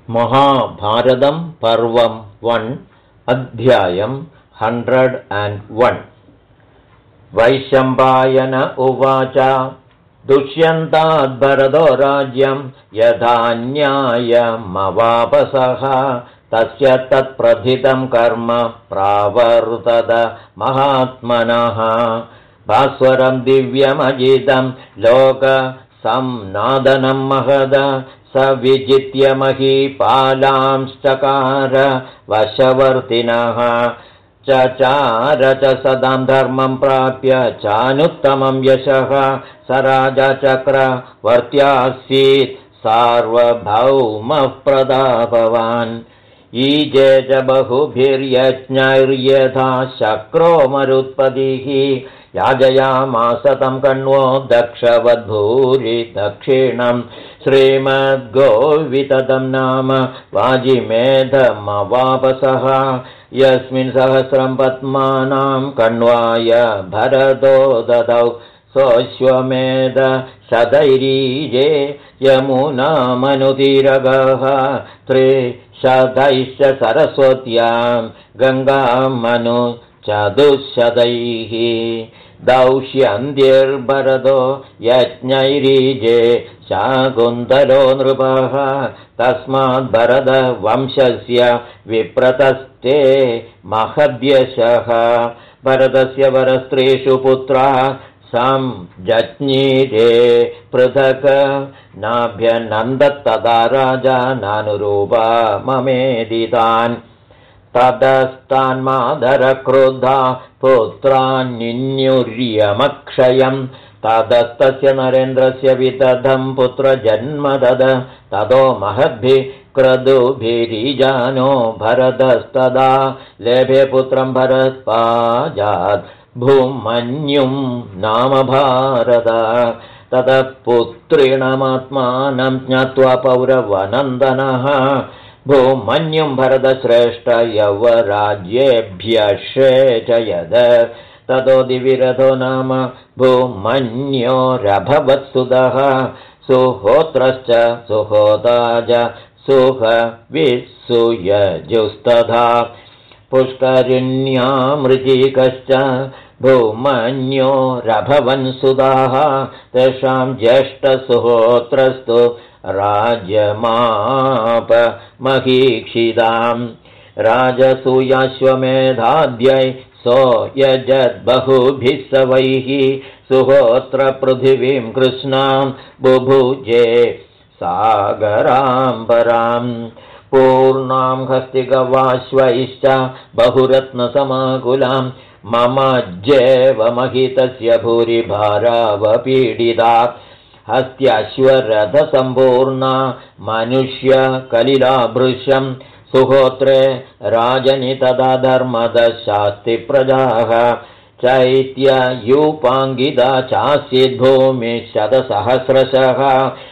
महाभारतं पर्वं 1 अध्यायं 101 वैशम्पायन उवाच दुष्यन्ताद्भरतो राज्यं यथान्यायमवापसः तस्य तत्प्रथितं कर्म प्रावर्तत महात्मनः भास्वरं दिव्यमजितं लोकसंनादनं महद स विजित्य महीपालांश्चकार वशवर्तिनः चचार च सदां धर्मं प्राप्य चानुत्तमं यशः स राजा चक्रवर्त्यासीत् सार्वभौमः प्रतापवान् ईजे च बहुभिर्यज्ञैर्यथा शक्रो मरुत्पतिः याजयामास तं कण्वो दक्षवद्भूरि दक्षिणं श्रीमद्गोविततं नाम वाजिमेधमवापसः यस्मिन् सहस्रं पद्मानां कण्वाय भरतो ददौ सोऽश्वमेध शतैरीजे यमुनामनुतीरगः त्रिशतैश्च सरस्वत्यां गङ्गामनु चतुश्शतैः दौष्यन्त्यैर्भरतो यज्ञैरीजे शाकुन्तलो नृपः तस्माद् भरतवंशस्य विप्रतस्ते महद्यशः भरतस्य वरस्त्रीषु पुत्राः संजज्ञीरे पृथक् नाभ्यनन्दत्तदा राजा नानुरूपा ममेदितान् ततस्तान्मादरक्रुद्धा पुत्रान्निन्युर्यमक्षयम् ततस्तस्य नरेन्द्रस्य विदधं पुत्रजन्म दद ततो महद्भिः क्रतुभिरीजानो भरतस्तदा लेभे पुत्रं भरत्पाजात् भूमन्युं नाम भारत ततः पुत्रिणमात्मानं ज्ञात्वा पौरवनन्दनः भूमन्युं भरतश्रेष्ठ यवराज्येभ्यषेचयद ततो दिविरथो नाम भूमन्योरभवत्सुतः सुहोत्रश्च सुहोता च सुहविस्सुयजुस्तथा पुष्करिण्यामृजिकश्च भूमन्योरभवन्सुताः तेषां ज्येष्ठसुहोत्रस्तु राज्यमापमहीक्षिताम् राजसूयाश्वमेधाद्यै सो यजद्बहुभिः सवैः सुहोत्र पृथिवीं कृष्णां बुभुजे सागराम्बरां पूर्णां हस्तिगवाश्वैश्च बहुरत्नसमाकुलां ममज्जेव महितस्य भूरिभारावपीडिता हस्त्याश्वरथसम्पूर्णा मनुष्यकलिलाभृशं सुहोत्रे राजनि तदा धर्मदशास्ति प्रजाः चैत्ययूपाङ्गिता चासीद्भूमिः शतसहस्रशः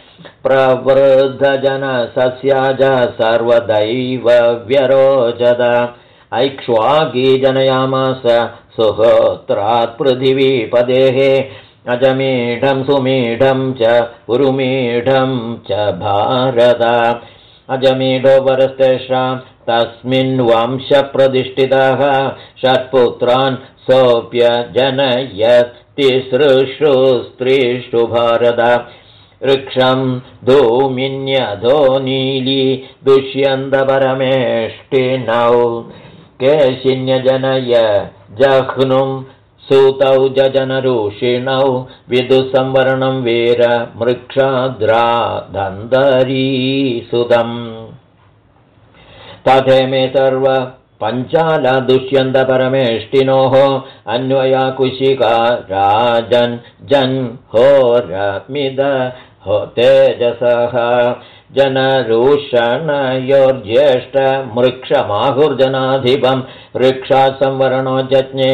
प्रवृद्धजनसस्या च सर्वदैव व्यरोचत ऐक्ष्वाकी जनयामास सुहोत्रात् पृथिवीपदेः अजमीढं सुमीढं च पुरुमीढं च भारत अजमीढो वरस्तेषां तस्मिन् वंशप्रतिष्ठितः षट्पुत्रान् सोऽप्यजनयत् तिसृषु स्त्रीषु भारत वृक्षं धूमिन्यधो नीली दुष्यन्तपरमेष्टिनौ केशिन्यजनय जह्नुं सूतौ जजनऋषिणौ विदुसंवरणं वीर मृक्षाद्राधन्धरीसुतम् तथेमे सर्व पञ्चाला दुष्यन्तपरमेष्टिनोः अन्वया कुशिका राजन् जन्होरमिद हो तेजसः जनरूषणयोर्ज्येष्ठमृक्षमाहुर्जनाधिपं वृक्षासंवरणो जज्ञे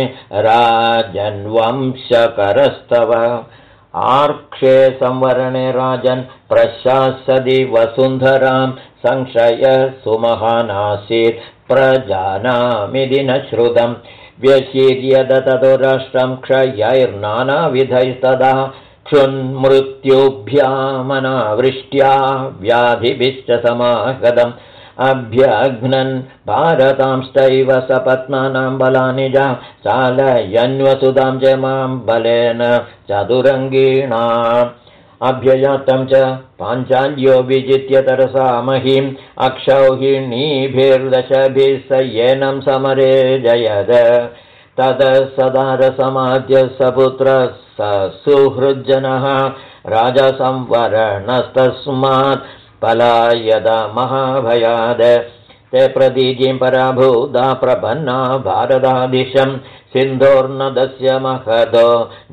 राजन्वंशकरस्तव आर्क्षे संवरणे राजन् प्रशासति वसुन्धरां संशय सुमहानासीत् प्रजानामिति न श्रुतं व्यशीर्यद ततो राष्ट्रं क्षयैर्नानाविधैस्तदा क्षुन्मृत्युभ्यामनावृष्ट्या व्याधिभिश्च समागतं अभ्यघ्नन् भारतांश्चैव सपत्नानां बलानिजा चालयन्वसुधां च मां बलेन चतुरङ्गिणाम् अभ्ययातं च पाञ्चाल्यो विजित्य तरसा महीं अक्षौहिणीभिर्दशभिः स येनं समरे जयद ततः सदारसमाद्य सपुत्रः स सुहृज्जनः राजा संवरणस्तस्मात् पलायद महाभयाद ते प्रतीजीं पराभूता प्रपन्ना भारतादिशं सिन्धोर्नदस्य महदो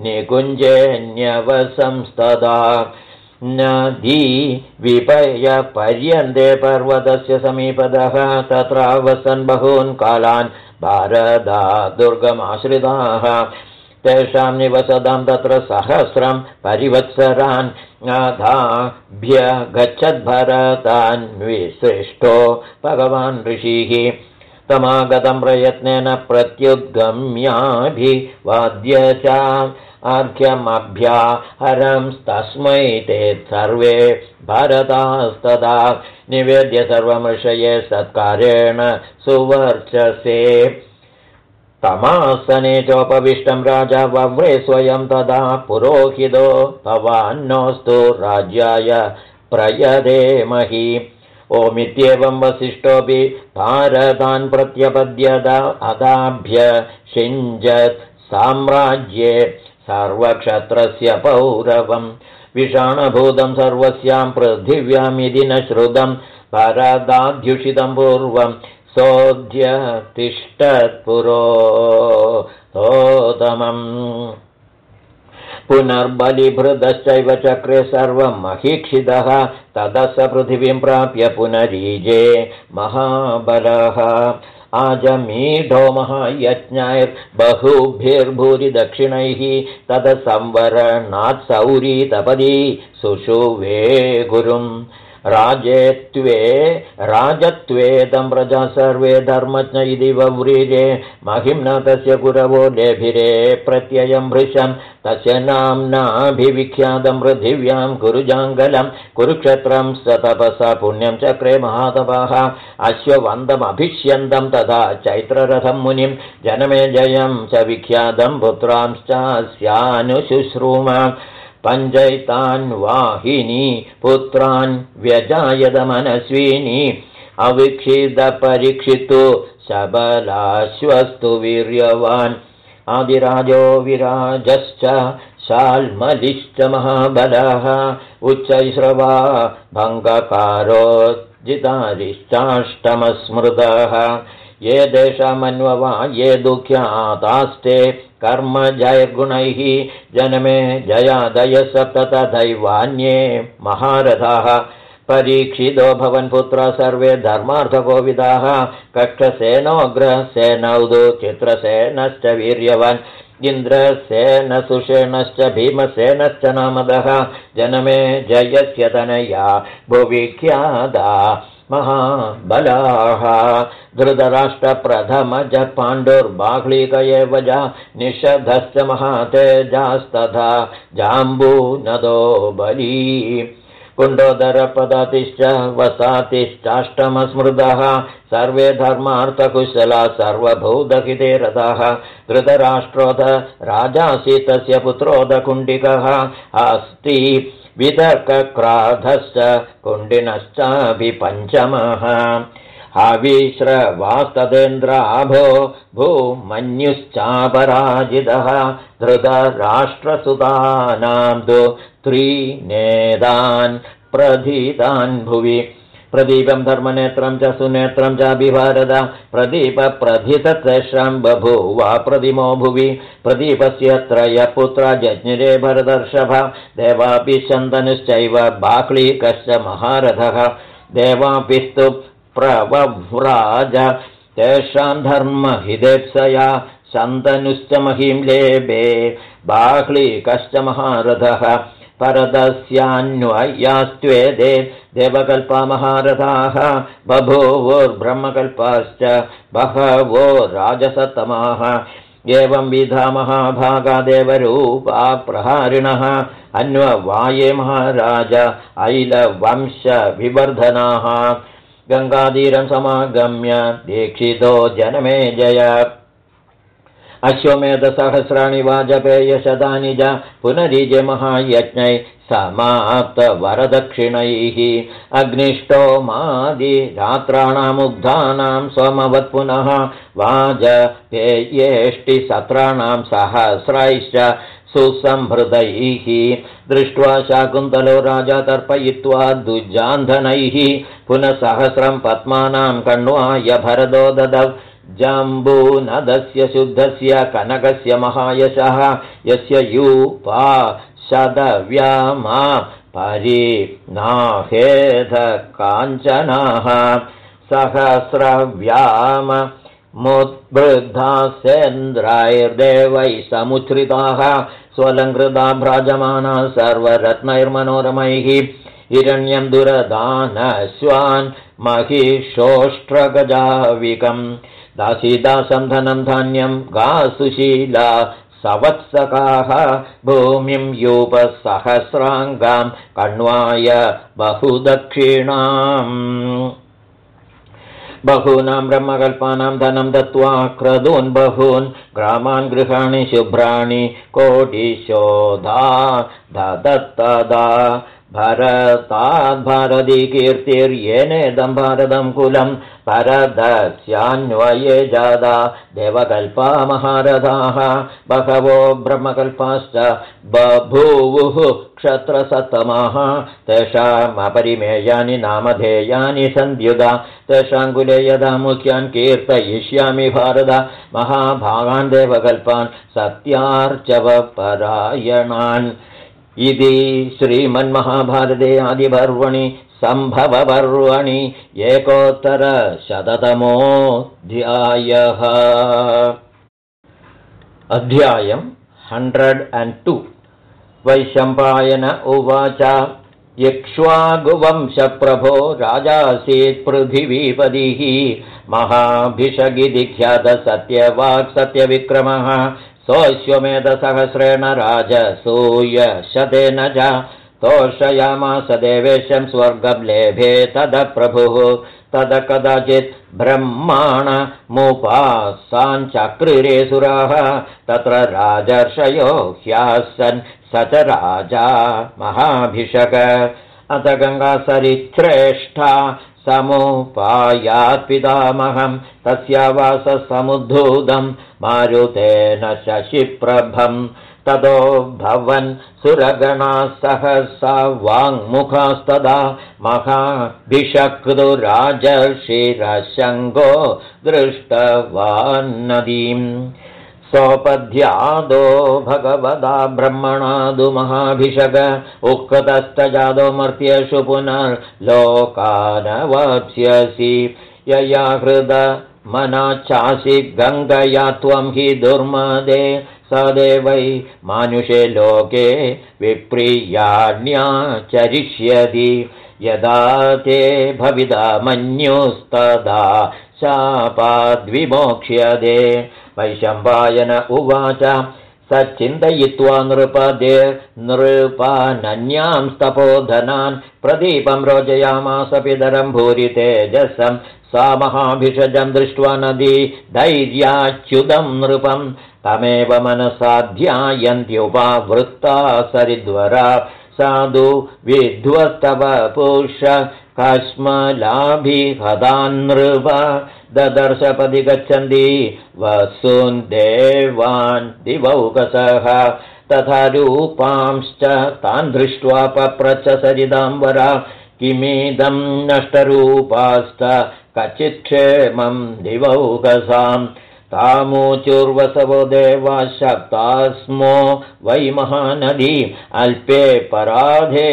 निकुञ्जेऽन्यवसंस्तदा नदी विपय पर्यन्ते पर्वतस्य समीपतः तत्रावसन् बहून् कालान् भारता दुर्गमाश्रिताः तेषां निवसतां तत्र सहस्रं परिवत्सरान् अधाभ्य गच्छद्भरतान् विसृष्टो भगवान् ऋषिः तमागतं प्रयत्नेन प्रत्युद्गम्याभिवाद्य च अर्घ्यमभ्याहरंस्तस्मै ते सर्वे भरतास्तदा निवेद्य सर्वमृषये सत्कारेण सुवर्चसे तमासने चोपविष्टं राजा वव्रे स्वयं तदा पुरोहितो भवान्नोऽस्तु राज्याय प्रयदेमहि ओमित्येवं वसिष्ठोऽपि भारतान् प्रत्यपद्यत अदाभ्य शिञ्जत् साम्राज्ये सर्वक्षत्रस्य पौरवं विषाणभूतं सर्वस्यां पृथिव्यामिति न श्रुतं भारताद्युषितं पूर्वं सोऽद्य तिष्ठत्पुरोतमम् पुनर्बलिभृतश्चैव चक्रे सर्वं महीक्षितः ततः स पृथिवीं प्राप्य पुनरीजे महाबलः आजमीढो महायज्ञैर्बहुभिर्भूरिदक्षिणैः ततः संवरणात् सौरी तपदी सुषुवे गुरुम् राजत्वे तं प्रजा सर्वे धर्मज्ञ इति वव्रीरे महिम्ना तस्य गुरवो लेभिरे प्रत्ययं भृशं तस्य नाम्नाभिविख्यातं पृथिव्यां कुरुजाङ्गलं कुरुक्षेत्रं स तपसा पुण्यं चक्रे महातपः अश्ववन्दमभिष्यन्तं तथा चैत्ररथं मुनिं जनमे जयं च विख्यातं पुत्रांश्चास्यानुशुश्रूम पञ्चैतान् वाहिनी पुत्रान् व्यजायदमनस्विनी अवीक्षितपरीक्षितो सबलाश्वस्तु वीर्यवान् आदिराजो विराजश्च शाल्मलिश्च महाबलः उच्चैश्रवा भङ्गकारो जितारिश्चाष्टमस्मृतः ये देशामन्ववा ये दुःख्यातास्ते कर्मजैर्गुणैः जनमे जयादय सप्त दैवान्ये महारथाः परीक्षितो भवन्पुत्रा सर्वे धर्मार्थकोविदाः कक्षसेनोग्रसेनौदो चित्रसेनश्च वीर्यवान् इन्द्रसेन सुषेणश्च भीमसेनश्च नामदः जनमे जयस्य तनया भुविख्यादा महाबलाः धृतराष्ट्रप्रथमज पाण्डुर्बाह्लीक एव च निषधश्च महातेजास्तथा जाम्बूनदो बली कुण्डोदरपदातिश्च वसातिश्चाष्टमस्मृतः सर्वे धर्मार्थकुशला सर्वभूतहिते रताः धृतराष्ट्रोऽथ राजासि तस्य पुत्रोऽथ कुण्डिकः अस्ति वितर्कक्राधश्च कुण्डिनश्चाभिपञ्चमः हविश्रवास्तदेन्द्राभो भूमन्युश्चापराजितः धृतराष्ट्रसुतानां तु त्रीनेदान् प्रथितान् भुवि प्रदीपं धर्मनेत्रं च सुनेत्रं चाभिभारत प्रदीपप्रथिततेषां बभूवा प्रतिमो भुवि प्रदीपस्य त्रयपुत्रा जज्ञिरे भरतर्षभ देवापि शन्तनुश्चैव बाह्लीकश्च महारथः देवापिस्तु प्रवव्राज तेषां धर्महिदेप्सया शन्तनुश्च महीं लेभे बाह्लीकश्च महारथः परदस्यान्वयास्त्वे देवकल्पा महारथाः बभूवुर्ब्रह्मकल्पाश्च बहवो राजसत्तमाः एवं विधा महाभागा देवरूपा प्रहारिणः अन्ववाये महाराज ऐलवंशविवर्धनाः गङ्गातीरं समागम्य दीक्षितो जनमेजय अश्वमेधसहस्राणि वाजपेयशतानि च पुनरीजे महायज्ञै समाप्तवरदक्षिणैः अग्निष्टोमादिरात्राणामुग्धानां सोमवत् पुनः वाजपेयेष्टिसत्राणां सहस्रैश्च सुसंहृदैः दृष्ट्वा शाकुन्तलो राजा तर्पयित्वा दुजान्धनैः पुनः सहस्रं पद्मानां कण्वाय भरदो ददौ जम्बूनदस्य शुद्धस्य कनकस्य महायशः यस्य यूपा शतव्यामा परिनाहेध काञ्चनाः सहस्रव्याममुद्बृद्धासेन्द्राैर्देवैः समुच्छ्रिताः स्वलङ्कृता भ्राजमानाः सर्वरत्नैर्मनोरमैः हिरण्यं दुरदानश्वान् महिषोष्ट्रगजाविकम् दासीदासं धनं धान्यं गासुशीला सवत्सकाः भूमिं यूपसहस्राङ्गां कण्वाय बहुदक्षिणाम् बहूनां ब्रह्मकल्पानां धनं दत्त्वा क्रतून् बहून् ग्रामान् गृहाणि शुभ्राणि कोटिशोधा ददत्तदा भरताद्भारती कीर्तिर्येनेदं भारतं कुलं परदस्यान्वये जादा देवकल्पा महारथाः बहवो ब्रह्मकल्पाश्च बभूवुः क्षत्रसत्तमाः तेषामपरिमेयानि नामधेयानि सन्त्युदा तेषां कुले यदा मुख्यान् कीर्तयिष्यामि भारत महाभागान् देवकल्पान् सत्यार्चवपरायणान् इति श्रीमन्महाभारते आदिपर्वणि सम्भवपर्वणि 100तमोऽध्यायः। अध्यायम् 102। वैशम्पायन उवाच इक्ष्वाकुवंशप्रभो राजासीत् पृथिवीपतिः महाभिषगिति ख्यातः सत्यवाक् सत्यविक्रमः सोऽश्वमेधसहस्रेण राजसूयशतेन च तोषयामास देवेशं स्वर्गं लेभे तद प्रभुः तद कदाचित् ब्रह्माणमुपासाञ्चक्रिरे सुराः तत्र राजर्षयो ह्यासन् स च राजा महाभिषक अथ गङ्गासरिश्रेष्ठा समुपायात् पितामहं तस्यावाससमुद्धूतं मारुतेन शशिप्रभं ततो भवन् सुरगणाः सहसा वाङ्मुखास्तदा महाभिषक्तुराजर्षिरशङ्गो दृष्टवान्नदीम् सोपध्यादो भगवदा ब्रह्मणादु महाभिषग उक्तस्तजादो मर्त्येषु पुनर्लोकानवाप्स्यसि यया हृद मनाचासि गङ्गया त्वं हि दुर्मदे सदेवै मानुषे लोके विप्रियाण्याचरिष्यति यदा ते भविता मन्युस्तदा शापाद्विमोक्ष्यते। वैशम्पायन उवाच स चिन्तयित्वा नृपदे नृपानन्यांस्तपोधनान् प्रदीपं रोचयामास पितरं भूरि तेजसं सा महाभिषजं दृष्ट्वा नदी धैर्याच्युतं नृपं तमेव मनसा ध्यायन्त्युपावृत्ता सरिद्वरा साधु विध्वस्तव पुष कश्मलाभिहदान्नृप ददर्शपदि गच्छन्ति वसून् देवान् दिवौकसः तथा रूपांश्च तान् दृष्ट्वा पप्रच्छ सरिदाम्बरा किमिदं नष्टरूपाश्च कचित्क्षेमं दिवौकसाम् तामूचुर्वसवो देवा शक्तास्मो वै महानदी अल्पे पराधे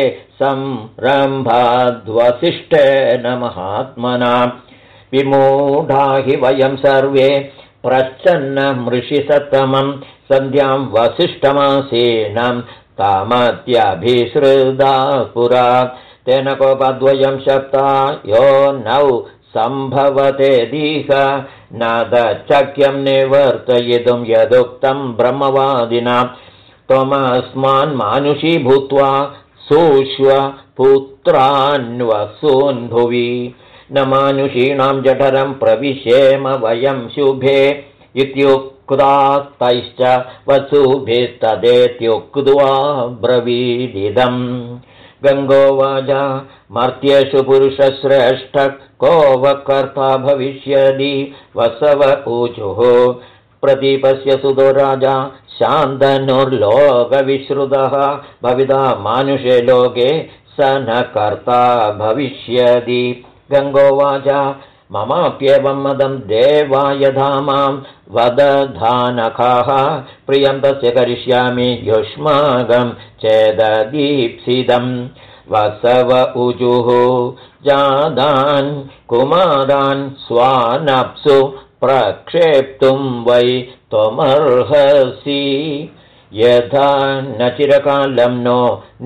संरम्भाद्वसिष्ठेन महात्मना विमूढा हि वयं सर्वे प्रच्छन्नमृषिसत्तमं सन्ध्यां वसिष्ठमासीनं तामत्यभिसृदा पुरा तेन कोपद्वयं शप्ता यो नौ सम्भवते दीह नादचक्यं निवर्तयितुं यदुक्तं ब्रह्मवादिना त्वमस्मान् मानुषी भूत्वा सूष्व पुत्रान्वसून् भुवि न मानुषीणां जठरं प्रविशेम वयं शुभे इत्युक्तास्तैश्च वसुभिस्तदेत्युक्त्वा ब्रवीदिदम् गङ्गोवाच मर्त्येषु पुरुषश्रेष्ठ को वकर्ता भविष्यति वसव ऊचुः प्रदीपस्य सुतो राजा शान्तनुर्लोकविश्रुतः भविता मानुषे लोके स न कर्ता भविष्यति गङ्गोवाच ममाप्येवं मदं देवा यथा मां वदधानखाः प्रियं तस्य करिष्यामि युष्माकं चेददीप्सितम् वसव ऊचुः जादान् कुमारान् स्वानप्सु प्रक्षेप्तुं वै त्वमर्हसि यथा न चिरकालं नो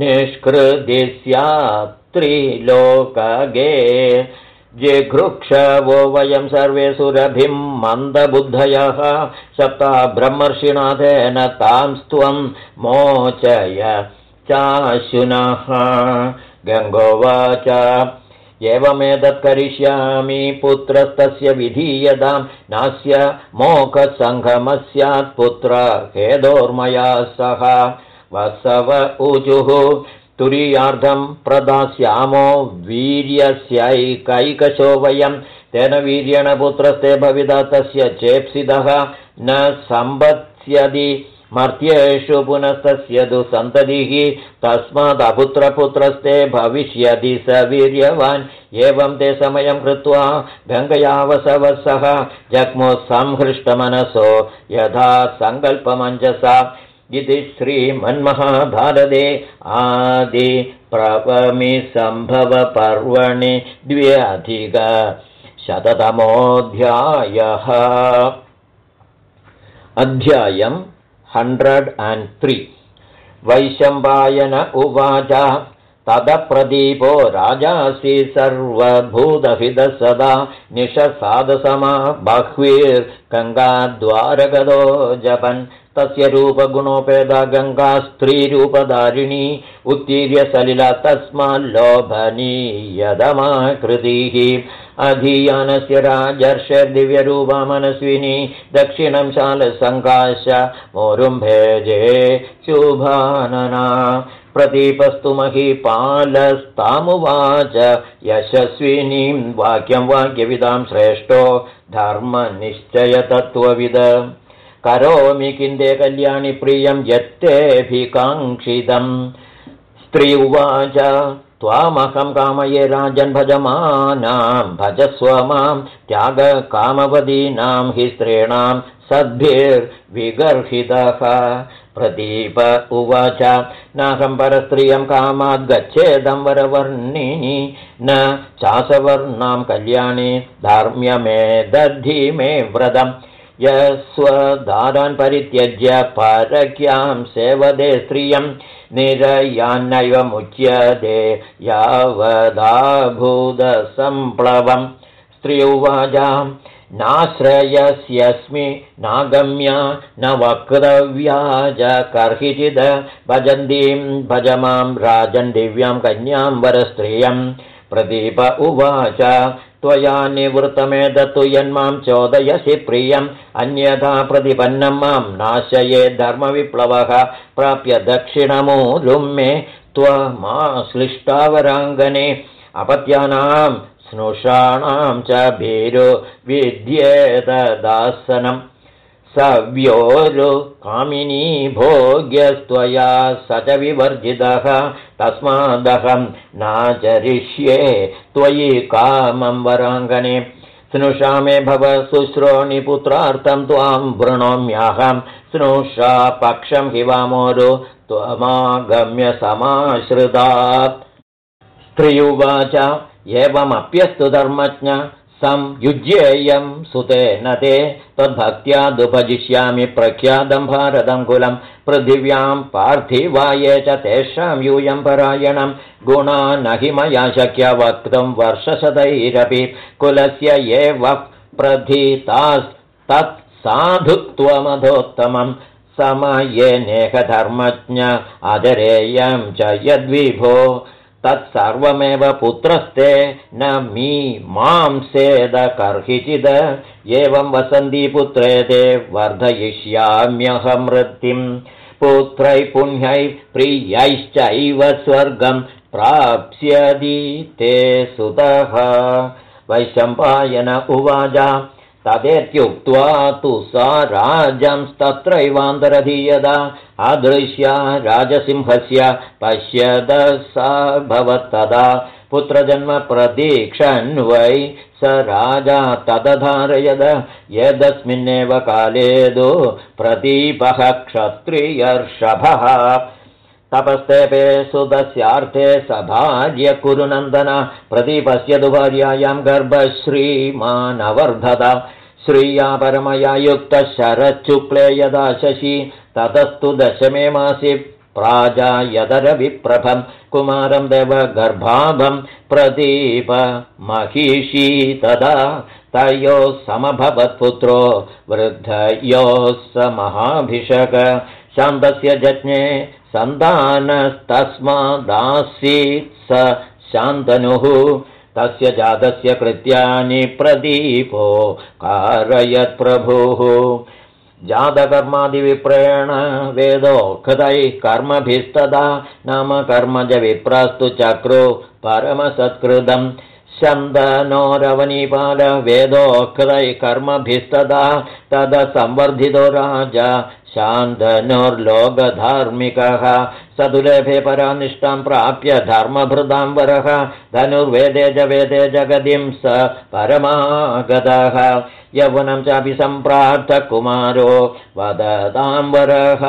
निष्कृदिस्यात्त्रिलोकगे जिघृक्षवो वयं सर्वे सुरभिं मन्दबुद्धयः सप्ता ब्रह्मर्षिणाथेन तां त्वं मोचय चाशुनः गङ्गोवाच एवमेतत् करिष्यामि पुत्रस्तस्य विधीयतां नास्य मोक्षसङ्गमस्यात् पुत्र खेदोर्मया सह वसव ऊचुः तुरीयार्धं प्रदास्यामो वीर्यस्यैकैकशो वयं तेन वीर्येण पुत्रस्ते भविता तस्य चेप्सितः न सम्पत्स्यति मर्त्येषु पुनस्तस्य तु सन्ततिः तस्मादपुत्रपुत्रस्ते भविष्यति स वीर्यवान् एवं ते समयं कृत्वा गङ्गया वसवः सह जग्मुः संहृष्टमनसो यथा सङ्कल्पमञ्जसा इति श्रीमन्महाभारते आदिप्रवमिसम्भवपर्वणि 2अधिकशततमोऽध्यायः अध्यायम् 103 वैशम्पायन उवाच तदप्रदीपो राजासि सर्वभूतहितः सदा निशसादसमा बह्वीर्गङ्गाद्वारगतो जपन् तस्य रूपगुणोपेदा गङ्गा स्त्रीरूपधारिणी उत्तीर्य सलिला तस्माल्लोभनीयदमाकृतिः अधीयानस्य राजर्षिर्दिव्यरूपा मनस्विनी दक्षिणं शालसङ्काश मोरुम्भेजे शुभानना प्रदीपस्तु महीपालस्तामुवाच यशस्विनीं वाक्यं वाक्यविदां श्रेष्ठो धर्मनिश्चयतत्त्वविद करोमि किन्दे कल्याणि प्रियं यत्तेऽभिकाङ्क्षितम् स्त्री उवाच त्वामहं कामये राजन् भजमानां भजस्व मां त्यागकामवदीनां हि स्त्रीणां सद्भिर्विगर्हितः प्रदीप उवाच नाहं परस्त्रियं कामाद् गच्छेदं वरवर्णिनि न चासवर्णां कल्याणि धार्म्यमे दद्धि मे व्रतम् यस्वदारान् परित्यज्य परक्यां सेवदे स्त्रियं निरयान्नैव मुच्यते यावदाभूतसम्प्लवम् स्त्री उवाच नाश्रयस्यस्मि नागम्य न वक्तव्या च कर्हिचिद भजन्तीं भज मां राजन् दिव्यां कन्यां वरस्त्रियम् प्रदीप उवाच त्वया निवृत्तमेतत्तु यन्मां चोदयसि प्रियम् अन्यथा प्रतिपन्नं मां नाशये धर्मविप्लवः प्राप्य दक्षिणमूलुं मे त्वमाश्लिष्टावराङ्गने अपत्यानां स्नुषाणां च भीरो विद्येतदासनम् सव्योरु कामिनी भोग्यस्त्वया स च विवर्जितः तस्मादहं नाचरिष्ये त्वयि कामं वराङ्गने स्नुषा मे भव शुश्रोणि पुत्रार्थं त्वां वृणोम्यहं स्नुषा पक्षं हि वामोरु त्वमागम्य समाश्रितात् स्त्री उवाच एवमप्यस्तु धर्मज्ञ संयुज्येयं सुतेन ते तद्भक्त्यादुपजिष्यामि प्रख्यातं भारतं कुलं पृथिव्यां पार्थिवाये च तेषां यूयं परायणं गुणा न हि मया शक्य वक्तुं वर्षशतैरपि कुलस्य एव प्रथितास्तत्साधुत्वमधोत्तमं समये नेहधर्मज्ञ आदरेयं च यद्विभो तत्सर्वमेव पुत्रस्ते न मीमांसेदकर्हिचिद एवं वसन्ती पुत्रे ते वर्धयिष्याम्यहमृत्तिम् पुत्रैः पुण्यैः प्रियैश्चैव स्वर्गं प्राप्स्यति ते सुतः वैशम्पायन उवाच तदेत्युक्त्वा तु सा राजंस्तत्रैवान्तरधीयदा अदृश्या राजसिंहस्य पश्यद सा भवत्तदा पुत्रजन्म प्रतीक्षन् वै स राजा तदधारयद यदस्मिन्नेव कालेदो प्रदीपः क्षत्रियर्षभः तपस्तेपे सुतस्यार्थे सभार्य कुरुनन्दन प्रदीपस्य दुभार्यायां गर्भश्रीमानवर्धत श्रिया परमया युक्तः शरच्छुक्ले यदा शशि ततस्तु दशमे मासि प्राजायदरविप्रभं कुमारं देवगर्भाभं प्रदीप महिषी तदा तयोः समभवत्पुत्रो वृद्धयोः स महाभिषक शान्तस्य जज्ञे सन्तानस्तस्मादासीत् स शान्तनुः तस्य जातस्य कृत्यानि प्रदीपो कारयत् प्रभुः जातकर्मादिविप्रेण वेदोक्तैः कर्मभिस्तदा नाम कर्मज विप्रस्तु चक्रो परमसत्कृतं शन्दनोरवनीपाल वेदोक्तैः कर्मभिस्तदा तद संवर्धितो राजा शान्तनुर्लोकधार्मिकः सदुलेभे परानिष्ठां प्राप्य धर्मभृतां वरः धनुर्वेदे च वेदे जगदिं स परमागतः यौवनं चापि सम्प्राप्त कुमारो वदतां वरः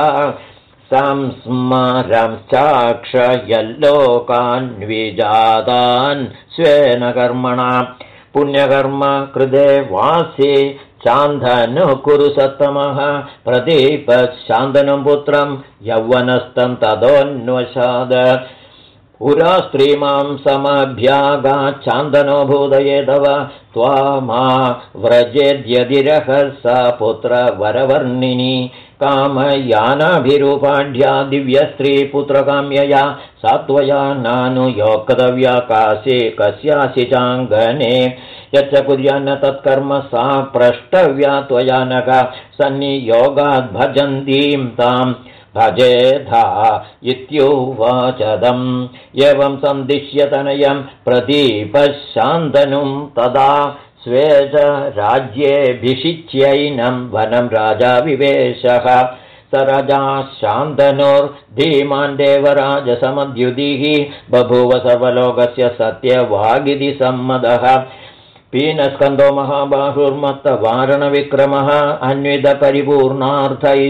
संस्मरं चाक्षयल्लोकान् विजातान् स्वेन कर्मणा पुण्यकर्म कृते वासि शान्तनु कुरु सत्तमः प्रदीप शान्तनुं पुत्रं यौवनस्थं तदोन्वशाद पुरा स्त्रीमां समभ्यागात् शान्तनो भूदये तव त्वामा व्रजेद्यदिरः सा पुत्रवरवर्णिनी कामयानाभिरूपाढ्या दिव्यस्त्रीपुत्रकाम्यया सा त्वया नानुयोक्तव्या कासे कस्यासि चाङ्गने यच्च कुर्यान्न तत्कर्म सा प्रष्टव्या त्वया नका सन्नियोगाद्भजन्तीं तां भजेधा इत्युवाचदम् एवं सन्दिश्य तनयं प्रदीपः शान्तनुं तदा स्वे च राज्येऽभिषिच्यैनं वनं राजा विवेशः स राजा शान्तनुर्धीमान् देवराजसमद्युतिः बभूव सर्वलोकस्य सत्यवागिति सम्मदः पीनस्कन्धो महाबाहुर्मत्तवारणविक्रमः अन्वितपरिपूर्णार्थैः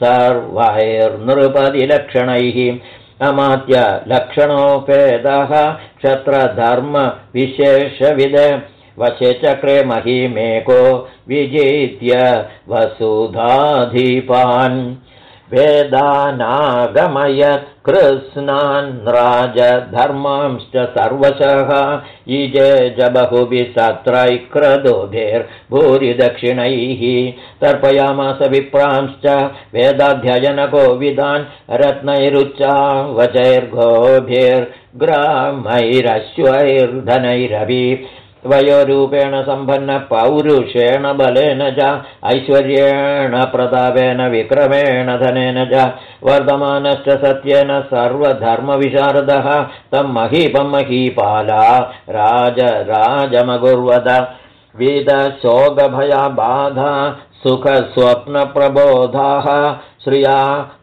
सर्वैर्नृपतिलक्षणैः अमात्य लक्षणोपेदः क्षत्रधर्मविशेषविद वशे चक्रे महीमेको विजित्य वसुधाधिपान् वेदानागमयत् कृत्स्नान् राजधर्मांश्च सर्वशः इजे च बहुभिः सत्रैः क्रतुभिर्भूरिदक्षिणैः तर्पयामास विप्रांश्च वेदाध्ययनकोविदान् रत्नैरुच्चावचैर्गोभिर्ग्रामैरश्वैर्धनैरपि वयोरूपेण सम्पन्न पौरुषेण बलेन च ऐश्वर्येण प्रतापेन विक्रमेण धनेन च वर्धमानश्च सत्येन सर्वधर्मविशारदः तं महीपं महीपाला राजमगुर्वद विदशोकभयाबाधा सुखस्वप्नप्रबोधाः श्रिया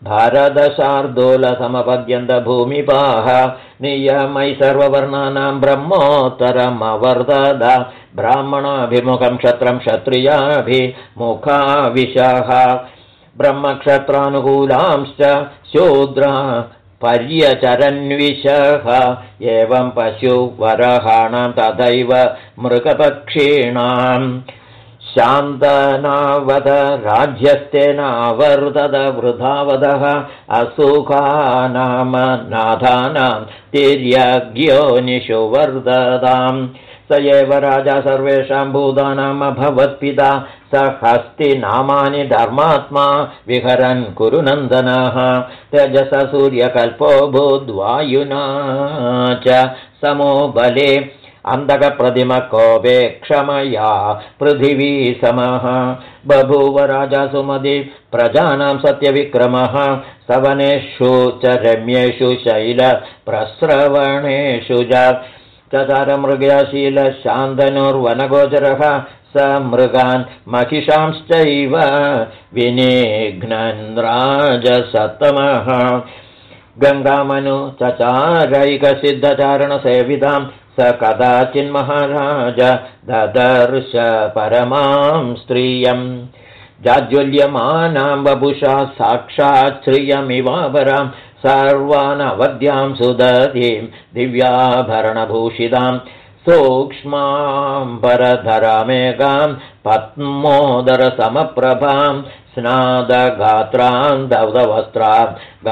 भारतशार्दूलसमपद्यन्तभूमिपाः नियमै सर्ववर्णानां ब्रह्मोत्तरमवर्तद ब्राह्मणाभिमुखं क्षत्रं क्षत्रियाभिमुखाविशः ब्रह्मक्षत्रानुकूलांश्च शूद्रा पर्यचरन्विशः एवं पशुवरहाणां तथैव मृगपक्षीणाम् शान्तनावद राज्यस्तेनावर्तद वृथावदः असुखानां नाथानां तिर्यज्ञोनिषु वर्धताम् स एव राजा सर्वेषां भूतानामभवत्पिता स हस्तिनामानि धर्मात्मा विहरन् कुरुनन्दनः तेजस सूर्यकल्पो भूद्वायुना च समो बले अन्धकप्रतिमकोपे क्षमया पृथिवी समः बभूव राजा सुमति प्रजानां सत्यविक्रमः सवनेषु च रम्येषु शैलप्रस्रवणेषु चचारमृगशीलशान्तनुर्वनगोचरः स मृगान् महिषांश्चैव विनिघ्नन् राजसत्तमः गङ्गामनु चचारैकसिद्धचारणसेवितां स कदाचिन्महाराज ददर्श परमां स्त्रियम् जाज्वल्यमानां वपुषा साक्षात् श्रियमिवापरां सर्वानवद्यां सुदतीं दिव्याभरणभूषितां सूक्ष्माम्बरधरामेकां पद्मोदरसमप्रभां स्नादगात्रां दौतवस्त्रां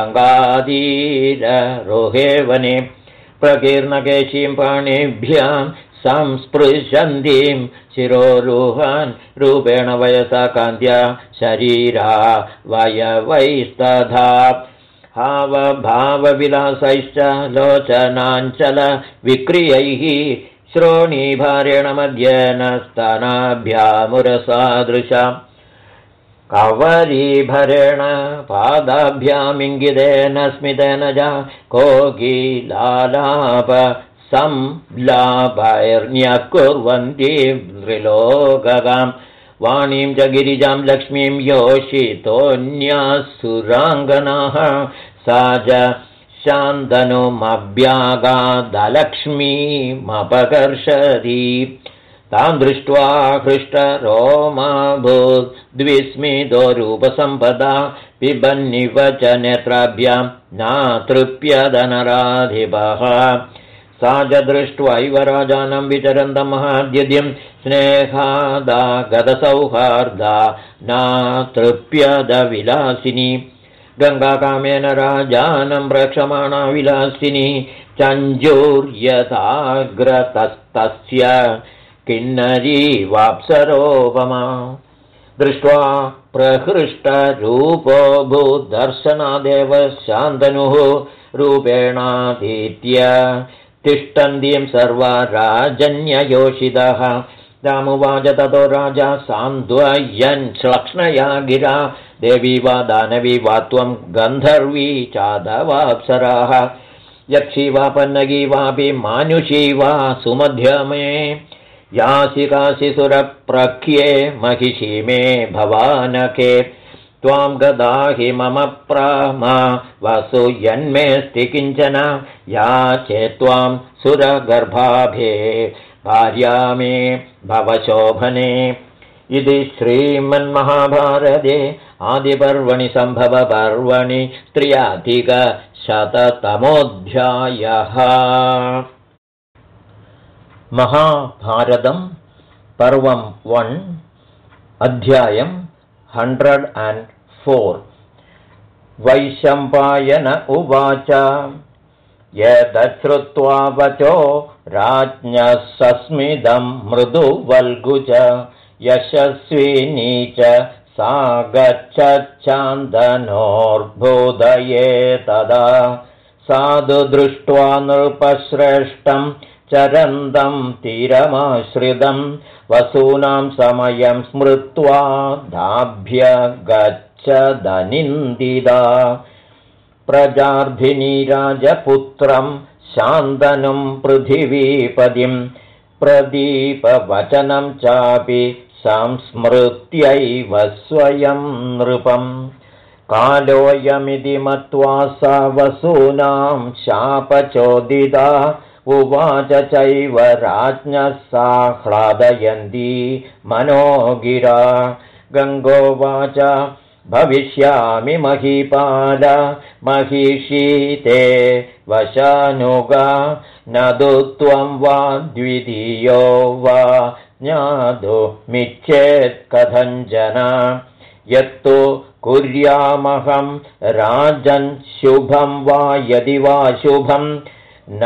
गङ्गातीररोहे प्रकीर्णकेशीं पाणिभ्यां संस्पृशन्तीं शिरोरुहान् रूपेण वयसा कान्त्या शरीरा वयवैस्तथा हावभावविलासैश्च लोचनाञ्चल विक्रियैः श्रोणीभारेण मध्येन स्तनाभ्यामुरसादृशा कवरीभरेण पादाभ्यामिङ्गितेन स्मितेन च कोकिलालाप संलापैर्ण्यः कुर्वन्ति त्रिलोकगां वाणीं च गिरिजां लक्ष्मीं योषितोऽन्याः सुराङ्गनाः सा च शान्तनुमभ्यागादलक्ष्मीमपकर्षति तां दृष्ट्वा हृष्टरोमाभूत् द्विस्मितो रूपसम्पदा पिबन्निव च नेत्राभ्यां नातृप्यदनराधिपः सा च दृष्ट्वैव राजानं विचरन्तमहाद्युतिं स्नेहादागतसौहार्दा नातृप्यदविलासिनी गङ्गाकामेन राजानं रक्षमाणा विलासिनी चञ्जूर्यथाग्रतस्तस्य किन्नरी वाप्सरोपमा दृष्ट्वा प्रहृष्टरूपो भूदर्शनादेव शान्तनुः रूपेणातीत्य तिष्ठन्तीं सर्वा राजन्ययोषितः तामुवाच ततो राजा सान्त्वयन् श्लक्ष्णया गिरा देवी वा दानवी वा त्वं गन्धर्वी चादवाप्सराः यक्षी वा पन्नगी वापि मानुषी वा सुमध्यमे यासि कासि सुरप्रख्ये महिषी मे भवानके त्वां गदा हि मम प्रमा वसु यन्मेऽस्ति किञ्चन याचे त्वां सुरगर्भाभे भार्या मे भवशोभने इति श्रीमन्महाभारते आदिपर्वणि सम्भवपर्वणि 3अधिकशततमोऽध्यायः। महाभारतं पर्वं 1 अध्यायं 104। वैशम्पायन उवाच यतच्छ्रुत्वा वचो राज्ञः सस्मिदं मृदुवल्गुच यशस्विनी च सा गच्छच्छान्दनोर्बोधये तदा साधु दृष्ट्वा नृपश्रेष्ठं चरन्तं तीरमाश्रितं वसूनां समयं स्मृत्वा दाभ्य गच्छदनिन्दिता प्रजार्धिनी राजपुत्रं शान्तनुं पृथिवीपदिं प्रदीपवचनं चापि संस्मृत्यैव स्वयं नृपं कालोऽयमिति मत्वा सा वसूनां शापचोदिता उवाच चैव राज्ञः साह्लादयन्ती मनोगिरा गङ्गोवाच भविष्यामि महीपाल महिषी ते वशानुगा न तु त्वं वा द्वितीयो वा ज्ञातुमिच्छेत् कथञ्चन यत्तु कुर्यामहं राजन् शुभं वा यदि वा शुभं न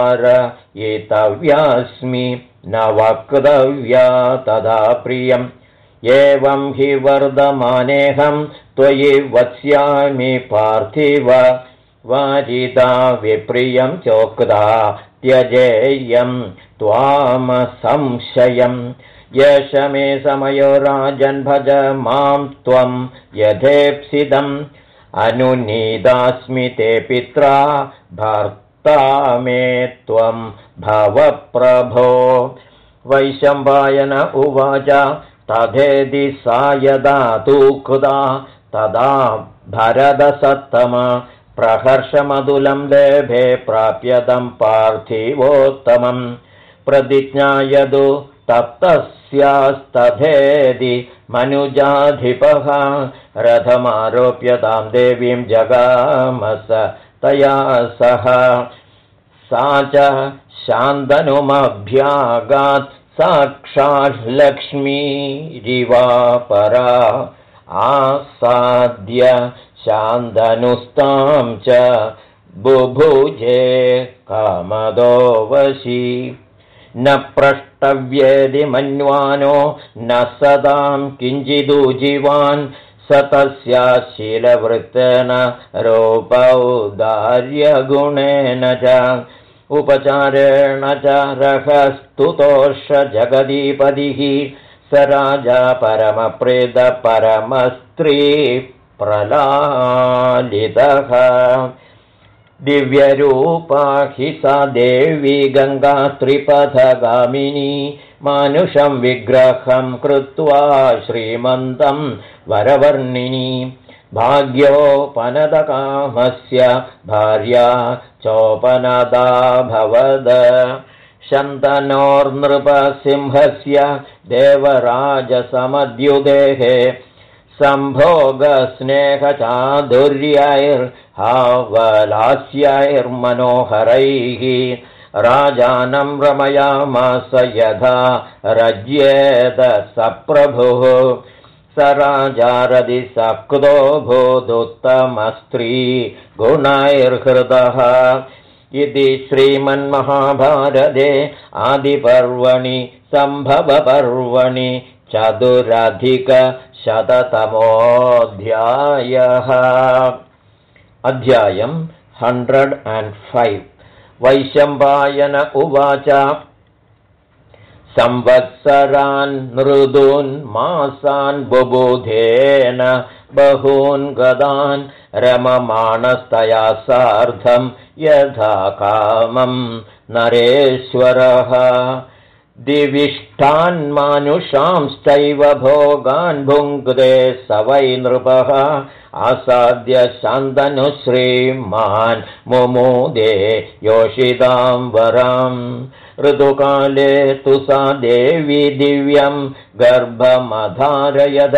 तद्वारयितव्यास्मि न वक्तव्या तदा प्रियं एवं हि वर्धमानेऽहं त्वयि वत्स्यामि पार्थिव वारिदा विप्रियं चोक्ता त्यजेयं त्वामसंशयम् यश मे समयो राजन् भज मां त्वं यथेप्सितम् अनुनीदास्मि ते पित्रा भर्ता मे त्वं भव प्रभो वैशम्पायन उवाच तथेति सा यदा तूक्ता तदा भरतसत्तम प्रहर्षमधुलं लेभे प्राप्यतं पार्थिवोत्तमं प्रतिज्ञायतु तप्तस्यास्तथेति मनुजाधिपः रथमारोप्य तां देवीं जगामस तया सह सा च शान्तनुमभ्यागात् साक्षात् लक्ष्मीरिवा परा आसाद्य शान्तनुस्तां च बुभुजे कामदो वशी न प्रष्टव्येदि मन्वानो न सदां किञ्चिदूजीवान् स तस्याशीलवृत्तेन रूपौदार्यगुणेन च उपचारेण च रहस्तुतोष जगदीपतिः स राजा परमप्रेद परमस्त्री प्रलालितः दिव्यरूपा हि सा देवी गङ्गा त्रिपथगामिनी मानुषं विग्रहं कृत्वा श्रीमन्तं वरवर्णिनी भाग्योपनदकामस्य भार्या चोपनदा भवद शन्तनोर्नृपसिंहस्य देवराजसमद्युदेः सम्भोगस्नेहचाधुर्यैर्हावलास्यैर्मनोहरैः राजानं रमयामास यथा रज्येत सप्रभुः स राजारदि सक्तो भूदुत्तमस्त्री गुणैर्हृदः इति श्रीमन्महाभारते आदिपर्वणि सम्भवपर्वणि चतुरधिकशततमोऽध्यायः अध्यायं 105 वैशम्पायन उवाच संवत्सरान् ऋतून् मासान् बुबुधेन बहून् गदान् रममाणस्तया सार्धं यथा कामं नरेश्वरः दिविष्टान् मानुषांश्चैव भोगान् भुङ्क्ते स वै नृपः आसाद्य शान्तनुश्रीमान् मुमुदे योषितां वराम् ऋतुकाले तु सा देवी दिव्यं गर्भमधारयद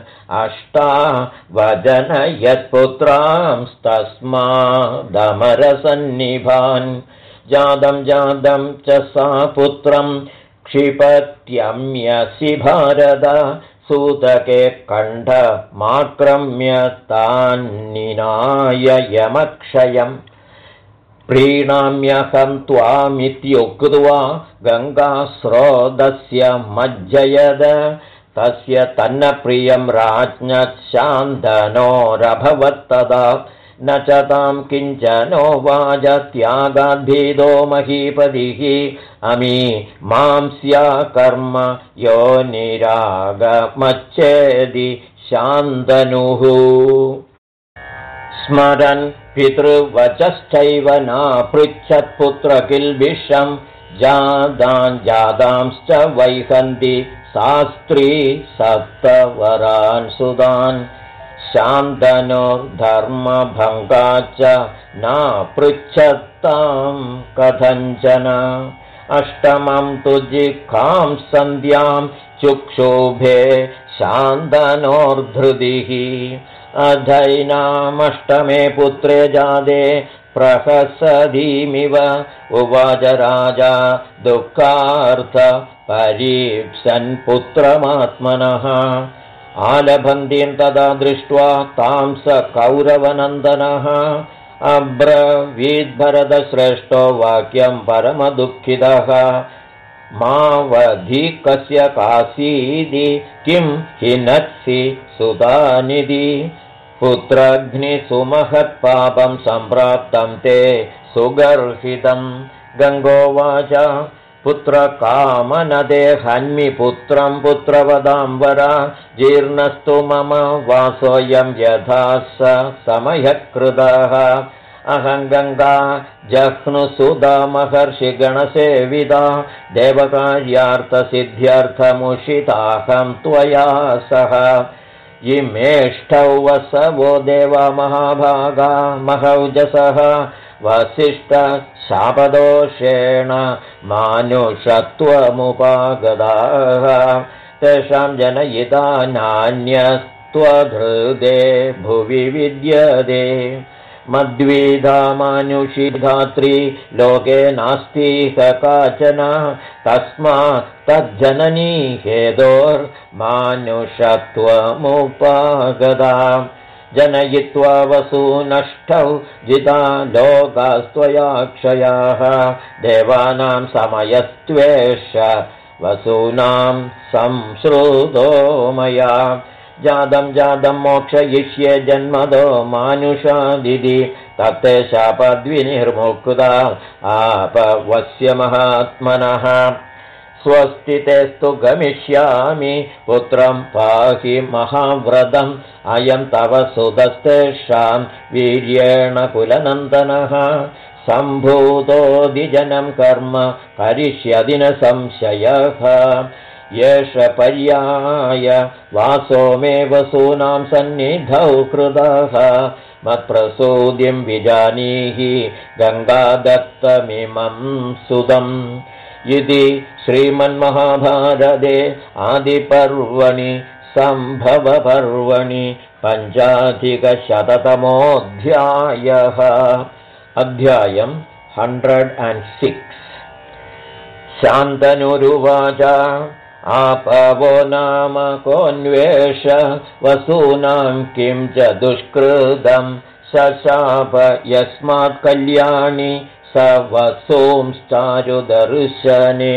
अष्टावदनयत्पुत्रांस्तस्मादमरसन्निभान् जातं च सा पुत्रं क्षिपत्यम्यसि भारत सूतके कण्ठमाक्रम्य तान्निनाय यमक्षयम् प्रीणाम्यहं त्वामित्युक्त्वा गङ्गास्रोतस्य मज्जयद तस्य तन्नप्रियं राज्ञः शान्तनोरभवत्तदा न च तां किञ्चनोवाच त्यागाद्भीदो महीपतिः अमी मां स्याकर्म योनिरागमच्छेदि शान्तनुः स्मरन् पितृवचश्चैव नापृच्छत्पुत्र किल्बिषं जातांश्च वैहन्ति शास्त्री सप्तवरान् सुदान् शान्तनुर्धर्मभङ्गाच्च नापृच्छत्तां कथञ्चन अष्टमं तु जिह्वां सन्ध्यां चुक्षुभे शान्तनोर्धृतिः अधैनामष्टमे पुत्रे जाते प्रहसदीमिव उवाच राजा दुःखार्थ परीप्सन् पुत्रमात्मनः आलभन्तीं तदा दृष्ट्वा तां स कौरवनन्दनः अब्रवीद्भरतश्रेष्ठो वाक्यं परमदुःखितः मावधिकस्य कासीदि किं हिनत्सि सुतानिधि पुत्रग्निसुमहत्पापं सम्प्राप्तं ते सुगर्हितं गङ्गोवाच पुत्रकामनदे हन्मि पुत्रं पुत्रवदाम्बरा जीर्णस्तु मम वासोऽयं यथा स समयकृतः अहं गङ्गा जह्नुसुधा महर्षिगणसेविता देवकार्यार्थसिद्ध्यर्थमुषिताहं त्वया सह इमेष्टौ वसवो देवा महाभागा महौजसः वसिष्ठशापदोषेण मानुषत्वमुपागताः तेषां जनयिता नान्यस्त्वहृदे भुवि विद्यते मद्विधा मानुषी धात्री लोके नास्ति काचन तस्मात् तज्जननी हेतोर्मानुषत्वमुपागता जनयित्वा वसूनष्टौ जिता लोकास्त्वयाक्षयाः देवानां समयस्त्वेष वसूनां संश्रुतो मया जातं मोक्षयिष्ये जन्मदो मानुषादिति तत्ते शापद्विनिर्मुक्ता आपवस्य महात्मनः स्वस्तितेस्तु गमिष्यामि पुत्रं पाहि महाव्रतम् अयं तव सुतस्तेषां वीर्येण कुलनन्दनः सम्भूतोऽधिजनं कर्म करिष्यति न संशयः येष पर्याय वासो मे वसूनां सन्निधौ कृतः मत्प्रसूदिं विजानीहि गङ्गादत्तमिमं सुतम् इति श्रीमन्महाभारते आदिपर्वणि सम्भवपर्वणि 5अधिकशततमोऽध्यायः अध्यायम् 106 शान्तनुरुवाच आपवो नाम कोऽन्वेष वसूनां किं च दुष्कृतं शशाप यस्मात् कल्याणि स वसूंश्चारुदर्शने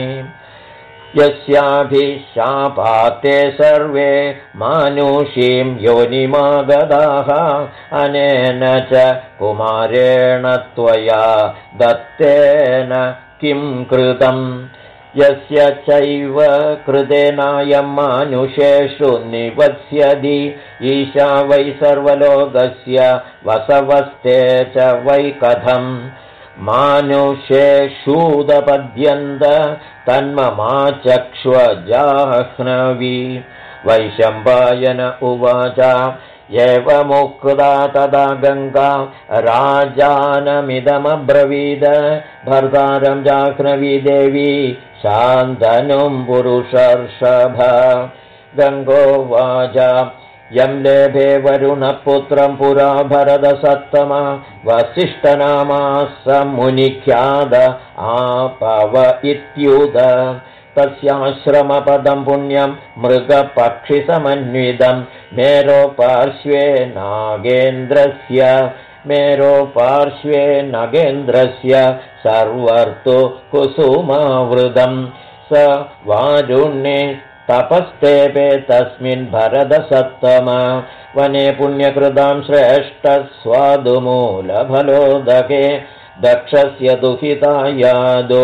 यस्याभिशापाते सर्वे मानुषीं योनिमागताः अनेन च कुमारेण त्वया दत्तेन किं कृतम् यस्य चैव कृतेनायं मानुषेषु निवत्स्यति ईशा वै सर्वलोकस्य वसवस्ते च वै कथम् मानुषेषूदपद्यन्त तन्ममाचक्ष्वजाह्नवी वैशम्पायन उवाच एवमुक्ता तदा गङ्गा राजानमिदमब्रवीद भर्तारं जाह्नवी देवी शान्तनुं पुरुषर्षभ गङ्गोवाच यं लेभे वरुणपुत्रं पुरा भरतसत्तम वसिष्ठनामा स मुनिख्याद आपव इत्युद तस्याश्रमपदं पुण्यं मृगपक्षिसमन्वितं मेरोपार्श्वे नागेन्द्रस्य सर्वर्तु कुसुमावृतं स वारुण्ये तपस्तेपे तस्मिन् भरतसत्तम वने पुण्यकृतां श्रेष्ठस्वादुमूलफलोदके दक्षस्य दुहिता यादो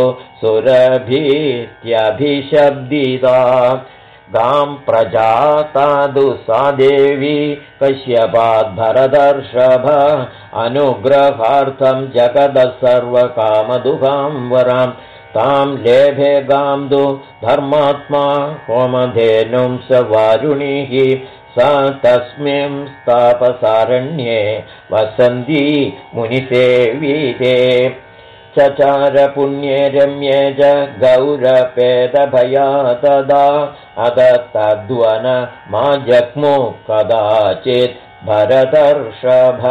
सुरभीत्यभिशब्दिता गां प्रजातादु सा देवी कश्यपाद्भरतर्षभ अनुग्रहार्थं जगदः सर्वकामदुहां वरां तां लेभे गां दु धर्मात्मा होमधेनुं स वारुणिः सा तस्मिं तापसारण्ये वसन्ती मुनिसेविते चचार पुण्ये रम्ये च गौरपेदभया तदा अत तद्वन मा जग्मु कदाचित् भरतर्षभ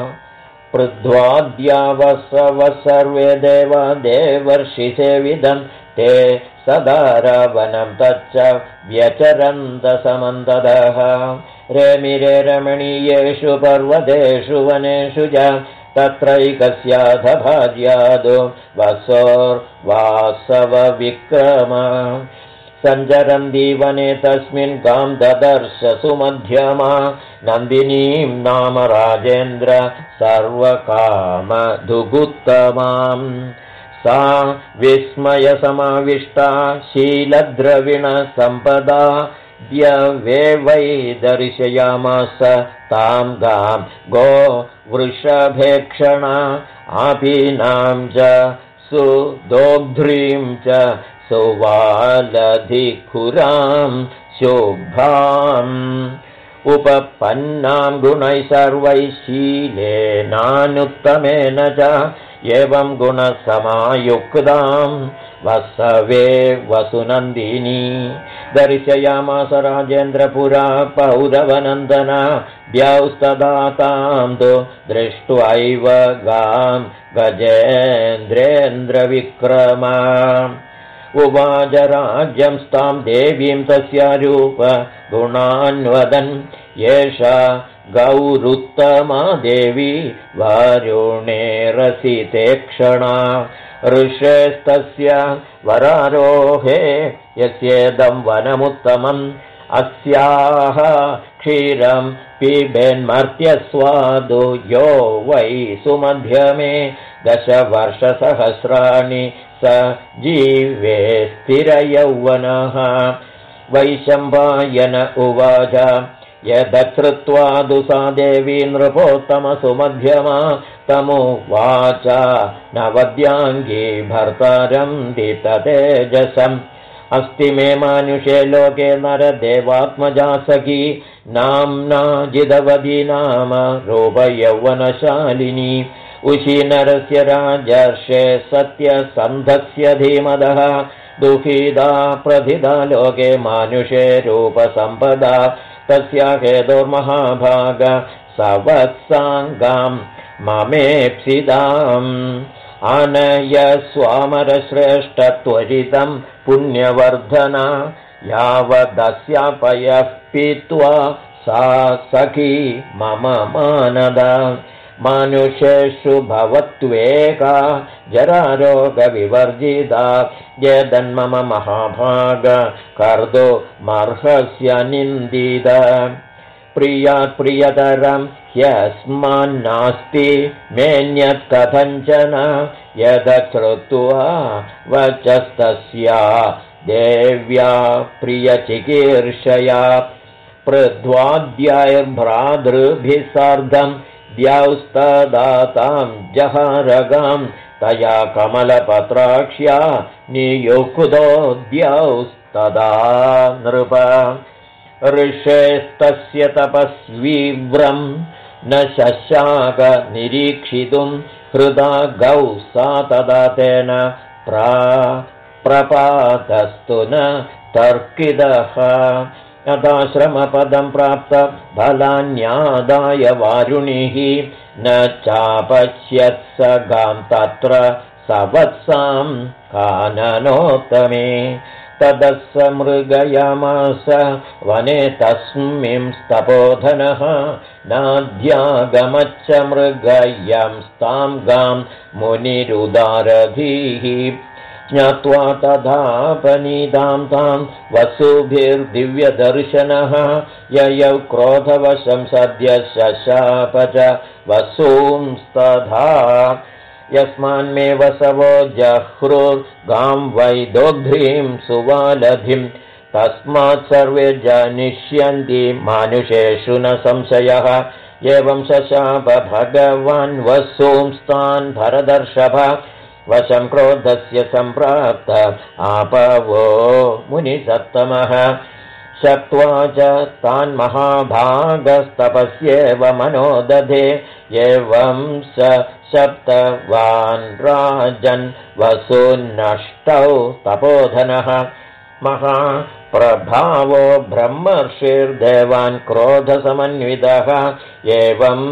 पृथ्वाद्यावसव सर्वे देवा देवर्षिसेविदं ते सदारवनं तच्च व्यचरन्तसमन्ततः रेमिरे रमणीयेषु पर्वतेषु वनेषु च तत्रैकस्याध भार्यादो वसोर्वासवविक्रम सञ्चरन्ती वने तस्मिन् गां ददर्श सुमध्यमा नन्दिनीं नाम राजेन्द्र सर्वकामधुगुत्तमाम् सा विस्मयसमाविष्टा शीलद्रविणसम्पदा द्यवे दर्शयामास तां गां गोवृषभेक्षणा आपीनां च सुदोग्ध्रीं च सुवालधिखुरां शुभाम् उपपन्नां गुणैः सर्वैः शीलेनानुत्तमेन च एवं गुणसमायुक्तां वसवे वसुनन्दिनी दर्शयामास राजेन्द्रपुरा पौरवनन्दना द्यौस्तदातां तु दृष्ट्वैव गां गजेन्द्रेन्द्रविक्रमा उवाच राज्यं तां देवीं तस्यारूप गुणान्वदन् एषा गौरुत्तमा देवी वारुणे रसिते क्षणा ऋषेस्तस्य वरारोहे यस्येदं वनमुत्तमम् अस्याः क्षीरं पिबेन्मर्त्यस्वादु यो वै सुमध्यमे 10 वर्षसहस्राणि स जीवे स्थिरयौवनः वैशम्पायन उवाच यदकृत्वा दुसा देवी नृपोत्तमसुमध्यमा तमुवाच नवद्याङ्गी भर्तारं दीप्ततेजसम् अस्ति मे मानुषे लोके नरदेवात्मजा सखी नाम्ना जिदवती नाम रूपयौवनशालिनी उशीनरस्य राजर्षे सत्यसन्धस्य धीमदः दुःखिदा प्रथिदा लोके मानुषे रूपसम्पदा तस्या हेतोर्महाभाग सवत्साङ्गां ममेप्सिदाम् आनय स्वामरश्रेष्ठत्वरितं पुण्यवर्धना यावदस्यापयः पीत्वा सा सखी मम मानदा मानुषेषु भवत्वेका जरारोगविवर्जिता यदन्मम महाभाग कर्तुमर्हस्य निन्दिता प्रियात् प्रियतरं ह्यस्मान्नास्ति मेऽन्यत् कथञ्चन यदश्रुत्वा वचस्तस्या देव्या प्रियचिकीर्षया पृथ्वाद्यैर्भ्रातृभिः सार्धं द्यौस्तदातां जहारगां तया कमलपत्राक्ष्या नियुक्तो द्यौस्तदा नृप ऋषेस्तस्य तपस्वीव्रं न शशाक निरीक्षितुं हृदा गौ सा तदा तेन प्रपातस्तु न तर्कितः यथाश्रमपदं प्राप्त फलान्यादाय वारुणिः न चापश्यत् स गां तत्र सवत्सां काननोत्तमे तदस्स मृगयामास वने तस्मिंस्तपोधनः नाध्यागमच्च मृगयंस्तां गां मुनिरुदारधीः ज्ञात्वा तथापनीतां तां वसुभिर्दिव्यदर्शनः ययौ क्रोधवशं सद्य शशाप च वसूंस्तथा यस्मान्मे वसवो जह्रुर्गां वै दोग्ध्रीं सुवालधिं तस्मात् सर्वे जनिष्यन्ति मानुषेषु न संशयः एवं शशाप भगवान् वसूंस्तान् भरदर्षभ वशं क्रोधस्य सम्प्राप्त आपवो मुनिसत्तमः शक्त्वा च तान् महाभागस्तपस्येव मनोदधे एवं स सप्तवान् राजन् वसून्नष्टौ तपोधनः महाप्रभावो ब्रह्मर्षिर्देवान् क्रोधसमन्वितः एवं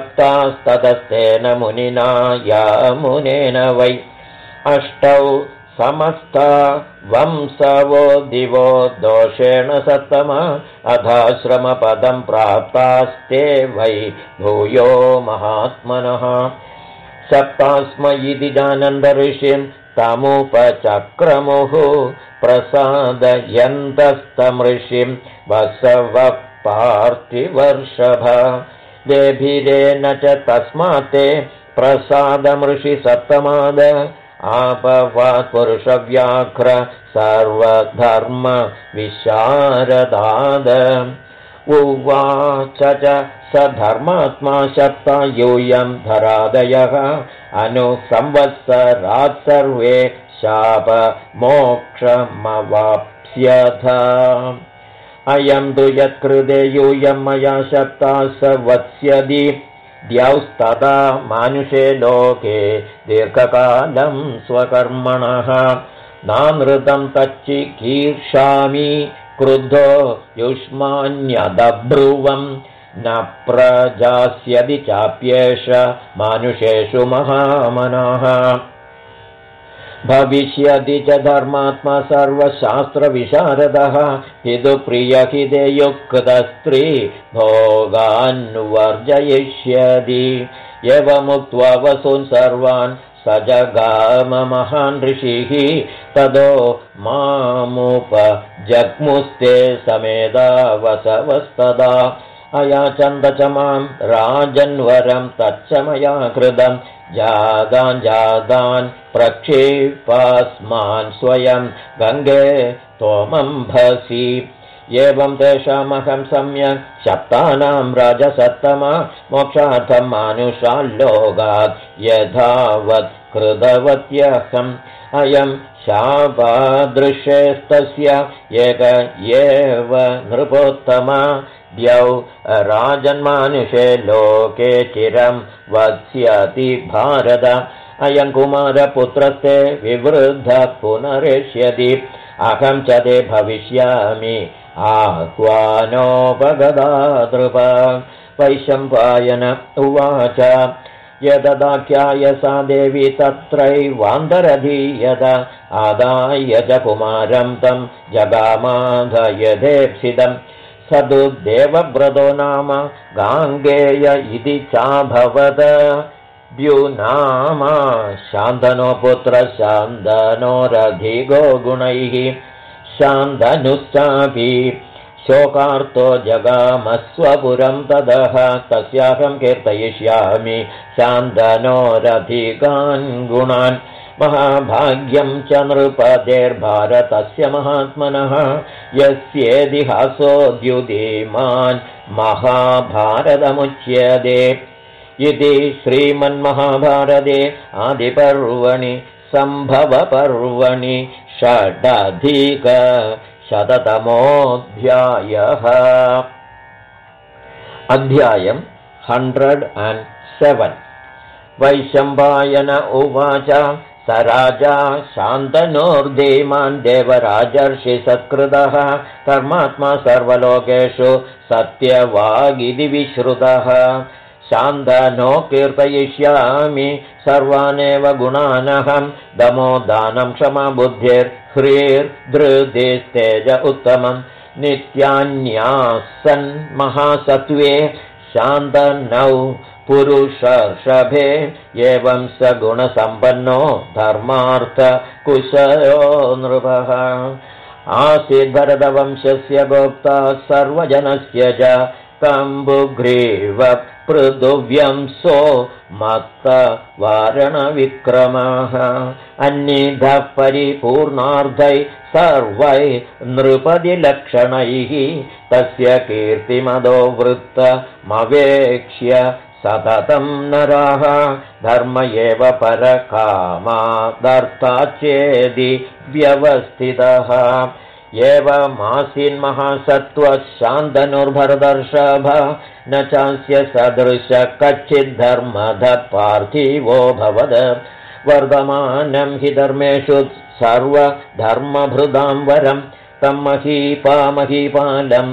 सप्तास्ततस्तेन मुनिना यामुनेन वै अष्टौ समस्ता वंसवो दिवो दोषेण सत्तम अधाश्रमपदं प्राप्तास्ते वै भूयो महात्मनः सप्तास्म इति जानन्द ऋषिं तमुपचक्रमुः प्रसादयन्तस्तमृषिं बसवः पार्थिवर्षभ देभिरेण च तस्मात् ते प्रसादमृषि सप्तमाद आपवात् पुरुषव्याघ्र सर्वधर्म विशारदाद उवाच च स धर्मात्मा शप्ता यूयं धरादयः अनुसंवत्सरात् सर्वे शाप मोक्षमवाप्स्यथ अयं तु यत्कृते यूयं मया शप्ता स वत्स्यदि द्यौस्तदा मानुषे लोके दीर्घकालं स्वकर्मणः नानृतं तच्चिकीर्षामि क्रुद्धो युष्मान्यदब्रुवं न प्रजास्यति चाप्येष मानुषेषु महामनः भविष्यति च धर्मात्मा सर्वशास्त्रविशारदः हितुप्रियहिते युक्तस्त्री भोगान्वर्जयिष्यति एवमुक्त्वा वसून् सर्वान् स जगाम महान् ऋषिः ततो मामुपजग्मुस्ते समेधा वसवस्तदा अयाचन्द च मां राजन्वरं तच्च मया कृतं जादान् प्रक्षिपास्मान् स्वयं गङ्गे त्वमम्भसि एवं तेषामहं सम्यक् शप्तानां राजसत्तमा मोक्षार्थं मानुषाल्लोकात् यथावत् कृतवत्यहम् अयं शापादृशेस्तस्य एक एव नृपोत्तमा द्यौ राजन्मानुषे लोके चिरं वत्स्यति भारत अयं कुमारपुत्रस्ते विवृद्धः पुनरेष्यति अहं च ते भविष्यामि आह्वानोपगदा नृप वैशम्पायन उवाच यददाख्याय सा देवी तत्रैवान्तरधीयत आदाय च कुमारं तं जगामाधयदेप्सितम् स तु देवव्रतो नाम गाङ्गेय इति चाभवत् द्युनामा शान्तनो पुत्र शान्तनोरधिगो गुणैः शान्तनुश्चापि शोकार्तो जगामस्वपुरं ततः तस्याहं कीर्तयिष्यामि शान्तनोरधिगान् गुणान् महाभाग्यं च नृपतेर्भारतस्य महात्मनः यस्येतिहासोद्युदीमान् महाभारतमुच्यते इति श्रीमन्महाभारते आदिपर्वणि सम्भवपर्वणि षडधिकशततमोऽध्यायः अध्यायं 107 वैशम्पायन उवाच स राजा शान्तनोर्धीमान् देवराजर्षि सत्कृतः धर्मात्मा सर्वलोकेषु सत्यवागिति विश्रुतः शान्तनो कीर्तयिष्यामि सर्वानेव गुणानहं दमो दानं क्षमा बुद्धिर्ह्रीर्धृतिस्तेज उत्तमं नित्यान्यासन् महासत्त्वे शान्तनौ पुरुषर्षभे एवं स गुणसम्पन्नो धर्मार्थकुशलो नृपः आसीत् भरतवंशस्य गोप्ता सर्वजनस्य च कम्बुग्रीव पृथुव्यंसो मत्तवारणविक्रमः अन्निधः परिपूर्णार्धैः सर्वै नृपतिलक्षणैः तस्य कीर्तिमदो वृत्तमवेक्ष्य सततं नराः धर्म एव परकामादर्थाच्चेदि व्यवस्थितः एवमासीन्महासत्त्वः शान्तनुर्भरदर्षभ न चास्य सदृश कच्चिद्धर्मधः पार्थिवो भवद वर्धमानं हि धर्मेषु सर्वधर्मभृदां वरं तं महीपालं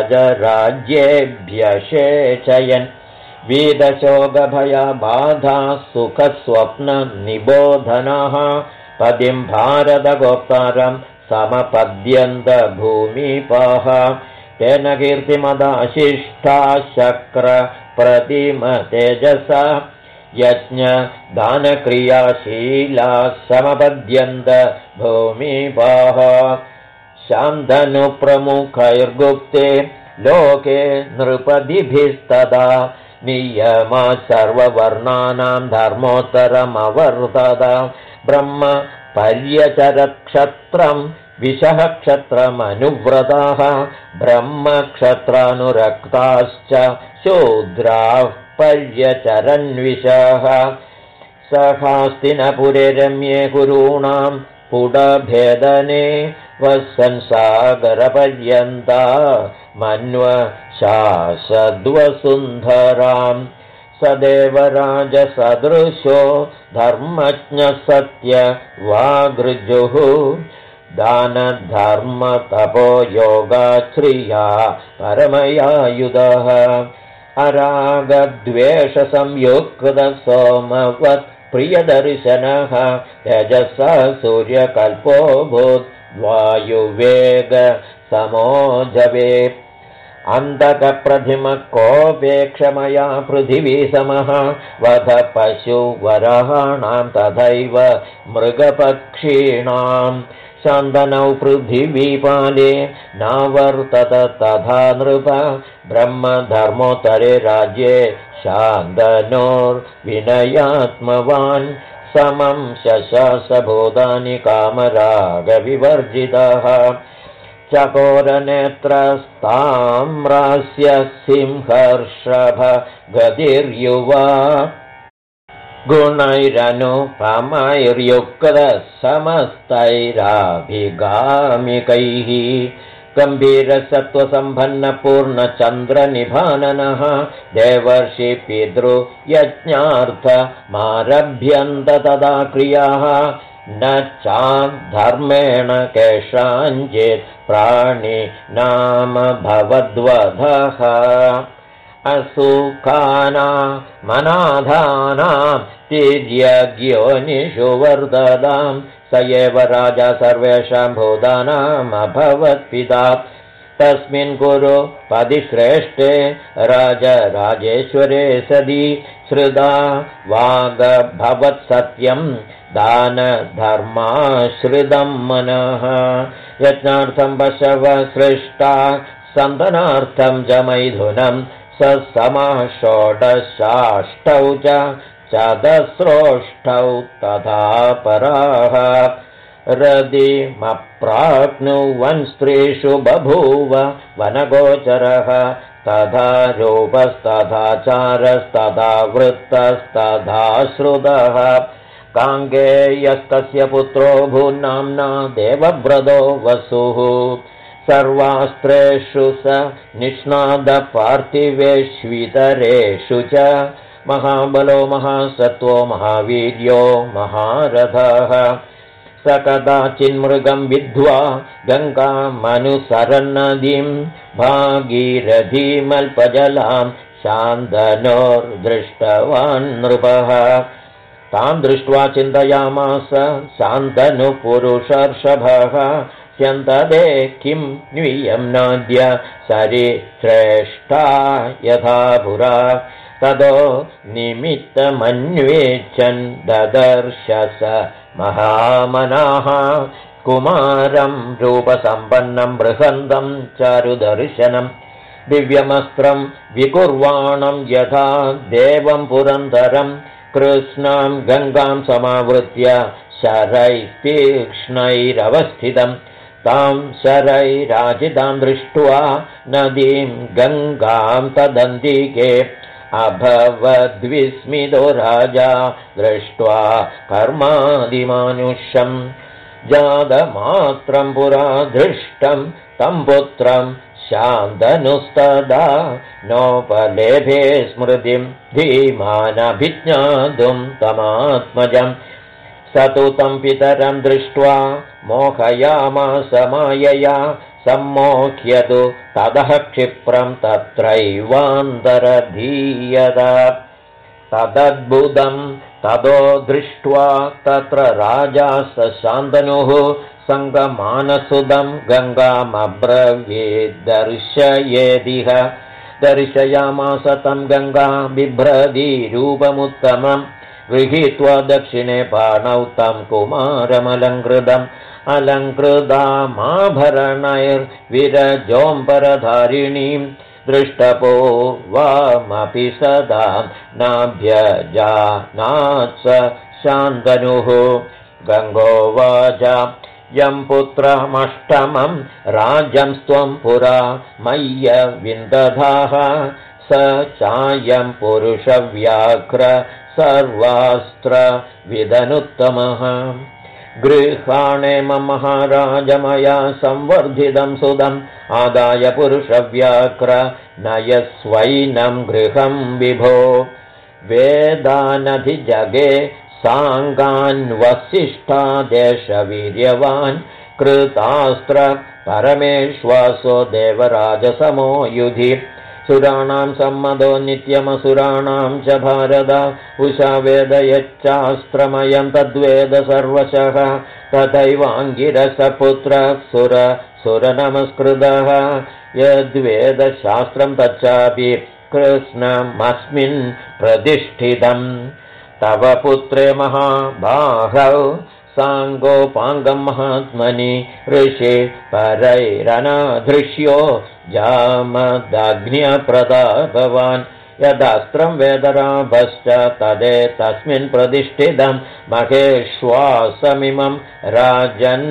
राजराज्येभ्यषेचयन् वीदशोकभयबाधा सुखस्वप्ननिबोधनाः पदिं भारतगोप्तारं समपद्यन्त भूमिपाः तेन कीर्तिमदाशिष्टा शक्र प्रतिमतेजसा यज्ञदानक्रियाशीला समपद्यन्त भूमिपाः शान्तनुप्रमुखैर्गुप्ते लोके नृपतिभिस्तदा नियमा सर्ववर्णानां धर्मोत्तरमवर्तत ब्रह्म पर्यचरक्षत्रं विशः क्षत्रमनुव्रताः ब्रह्मक्षत्रानुरक्ताश्च शूद्राः पर्यचरन्विशः सहास्तिनपुरे रम्ये कुरूणां पुटभेदने वसंसागरपर्यन्ता मन्वशासद्वसुन्धरां सदेवराजसदृशो धर्मज्ञः सत्यवागृजुः दानधर्मतपो योगाश्रिया परमयायुधः अरागद्वेषसंयुक्तसोमवत् प्रियदर्शनः तेजसा सूर्यकल्पोऽभूत् वायुवेगसमोजवे अन्तकप्रतिमकोपेक्षमया पृथिवी समः वध पशुवराहाणां तथैव मृगपक्षीणां शान्तनौ पृथिवीपाले नावर्तत तथा नृप ब्रह्मधर्मोत्तरे राज्ये शान्तनोर्विनयात्मवान् समं शशासभूतानि कामरागविवर्जितः चकोरनेत्रस्ताम्रास्य सिंहर्षभ गतिर्युवा गुणैरनुपमैर्युक्तः समस्तैराभिगामिकैः गम्भीरसत्त्वसम्पन्नपूर्णचन्द्रनिभाननः देवर्षि पितृयज्ञार्थमारभ्यन्त तदा क्रियाः न चाद्धर्मेण केषाञ्चित् प्राणिनाम भवद्वधः असुखानामनाधानां तिर्यग्योनिषु वर्धतां स एव राजा सर्वेषां भूतानामभवत्पिता तस्मिन् कुरु पदिश्रेष्ठे राजराजेश्वरे सदी श्रुता वागभवत्सत्यं दानधर्माश्रितं मनः यज्ञार्थं पशव सृष्टा सन्तनार्थं च मैथुनं षोडशाष्टौ च चतस्रोष्टौ तथा पराः रदिमप्राप्नुवन् स्त्रीषु बभूव वनगोचरः तथा रूपस्तथाचारस्तथा वृत्तस्तथा श्रुतः काङ्गेयस्तस्य पुत्रो भून्नाम्ना देवव्रतो वसुः सर्वास्त्रेषु स निष्णातपार्थिवेष्वितरेषु च महाबलो महासत्त्वो महावीर्यो महारथः स कदाचिन्मृगं विद्ध्वा गङ्गामनुसरन्नदीं भागीरथीमल्पजलां शान्तनोर्दृष्टवान् नृपः तां दृष्ट्वा चिन्तयामास शान्तनुपुरुषर्षभः स्यन्तदे किं न्वियं नाद्य सरिश्रेष्ठा यथा पुरा ततो निमित्तमन्वेच्छन् ददर्श स महामनाः कुमारं रूपसम्पन्नं बृहन्तं चारुदर्शनं दिव्यमस्त्रं विकुर्वाणं यथा देवं पुरन्दरं कृष्णां गङ्गां समावृत्य शरैस्तीक्ष्णैरवस्थितं तां शरैराजितां दृष्ट्वा नदीं गङ्गां तदन्तिके अभवद्विस्मितो राजा दृष्ट्वा कर्मादिमानुषं जातमात्रं पुरा दृष्टं तं पुत्रं शान्तनुस्तदा नोपलेभे स्मृतिं धीमानभिज्ञातुं तमात्मजं स तु तं पितरं दृष्ट्वा मोहयामास मायया सम्मोह्यतु ततः क्षिप्रं तत्रैवान्तरधीयत तदद्भुतं ततो दृष्ट्वा तत्र राजा शान्तनुः सङ्गमानसुदं गङ्गामब्रवीद्दर्शयेदिह दर्शयामास तं गङ्गा बिभ्रतीरूपमुत्तमं गृहीत्वा दक्षिणे पाणौ तं कुमारमलङ्कृतम् अलङ्कृतामाभरणैर्विरजोऽम्बरधारिणीं दृष्टपो वामपि सदा नाभ्यजानात्स शान्तनुः गङ्गोवाच यं पुत्रमष्टमं राज्यं त्वं पुरा मय्य विन्दधाः स चायं पुरुषव्याघ्र सर्वास्त्रविदनुत्तमः गृहाणे मम महाराज मया संवर्धितं सुदम् आदाय पुरुषव्याघ्र नयस्वैनं गृहं विभो वेदानधिजगे साङ्गान्वसिष्ठादेशवीर्यवान् कृतास्त्र परमेश्वासो देवराजसमो युधि सुराणां सम्मदो नित्यमसुराणां च भारत उषा वेदयच्चास्त्रमयं तद्वेद सर्वशः तथैवाङ्गिरसपुत्रः सुरनमस्कृतः यद्वेदशास्त्रं तच्चापि कृष्णमस्मिन् प्रतिष्ठितम् तव पुत्रे महाबाहौ साङ्गोपाङ्गं महात्मनि ऋषि परैरनाधृष्यो जामदग्न्यप्रतापवान् यदास्त्रं वेदराभश्च तदेतस्मिन् प्रतिष्ठितं महेश्वासमिमं राजन्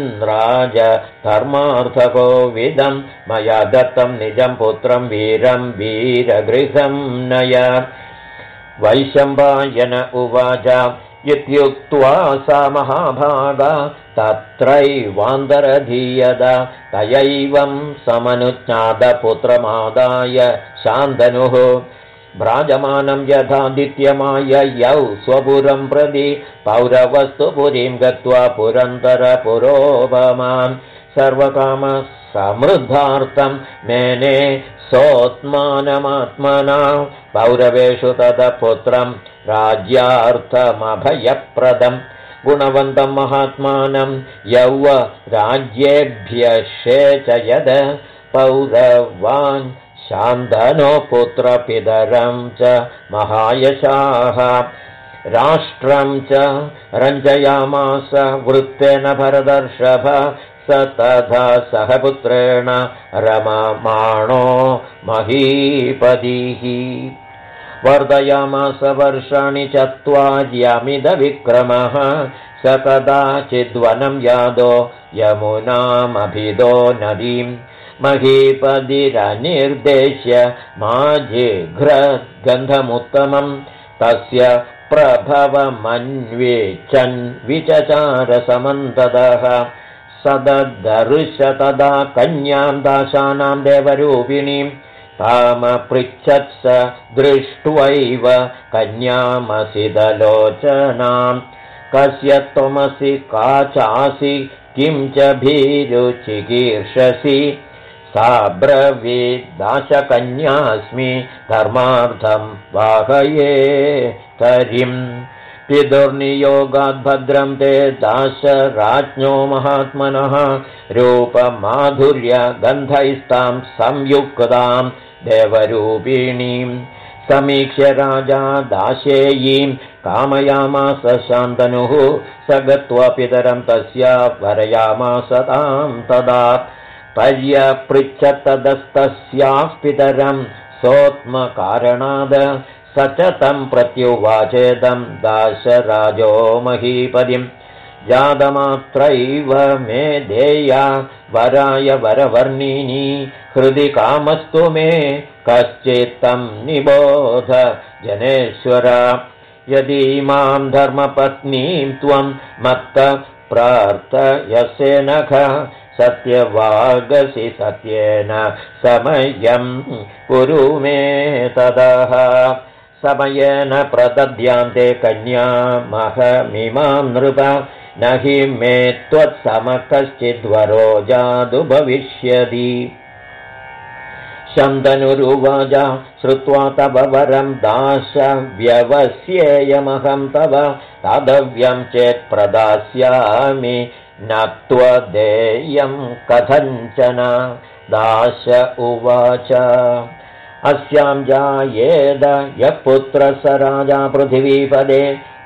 राजधर्मार्थकोविदं मया दत्तं निजं पुत्रं वीरं वीरगृहं नय वैशम्पायन उवाच इत्युक्त्वा सा महाभागा तत्रैवान्तरधीयत तयैवं समनुज्ञातपुत्रमादाय शान्तनुः भ्राजमानं यथादित्यमाययौ स्वपुरं प्रति पौरवस्तुपुरीं गत्वा पुरन्तरपुरोपमान् सर्वकामसमृद्धार्थं मेने सोत्मानमात्मना पौरवेषु ततः पुत्रं राज्यार्थमभयप्रदं गुणवन्तं महात्मानं यौव राज्येभ्यषेचयद पौरवान् शान्तनो पुत्रपितरं च महायशाः राष्ट्रं च रञ्जयामास वृत्तेन भरतर्षभ स तथा सह पुत्रेण रममाणो महीपतिः वर्धयामास वर्षाणि चत्वार्यमिदविक्रमः स कदाचिद्वनं यादो यमुनामभिदो नदीं महीपतिरनिर्देश्य माजिघ्रद्गन्धमुत्तमं तस्य प्रभवमन्वेचन् विचचारसमन्ततः सददर्श तदा कन्यां दाशानां देवरूपिणीं तामपृच्छत्स दृष्ट्वैव कन्यामसिदलोचनां कस्य त्वमसि का चासि किं च भीरुचिकीर्षसि सा ब्रवीद्दाशकन्यास्मि धर्मार्थं वाहये तरिम् पितुर्नियोगाद्भद्रं ते दाशराज्ञो महात्मनः रूपमाधुर्यगन्धैस्तां संयुक्तां देवरूपिणीं समीक्ष्य राजा दाशेयीं कामयामास शान्तनुः स गत्वा पितरं तस्या वरयामास तां तदा पर्यपृच्छत्तदस्तस्याः पितरं सोत्मकारणाद स च तं प्रत्युवाचेदं दाशराजो महीपतिं जातमात्रैव मे देया वराय वरवर्णिनी हृदि कामस्तु मे कश्चित्तं निबोध जनेश्वर यदि मां धर्मपत्नीं त्वं मत्त प्रार्थयसे नख सत्यवागसि सत्येन समयं कुरु मे ततः समयेन प्रदद्यान्ते कन्यामहमिमां नृप न हि मे त्वत्सम कश्चिद्वरो जातु भविष्यति शन्तनुरुवाच श्रुत्वा तव वरं दाशव्यवस्येयमहं तव दातव्यं चेत् प्रदास्यामि न त्वदेयं कथञ्चन। दाश उवाच अस्यां जायेद यः पुत्रः स राजा पृथिवीपदे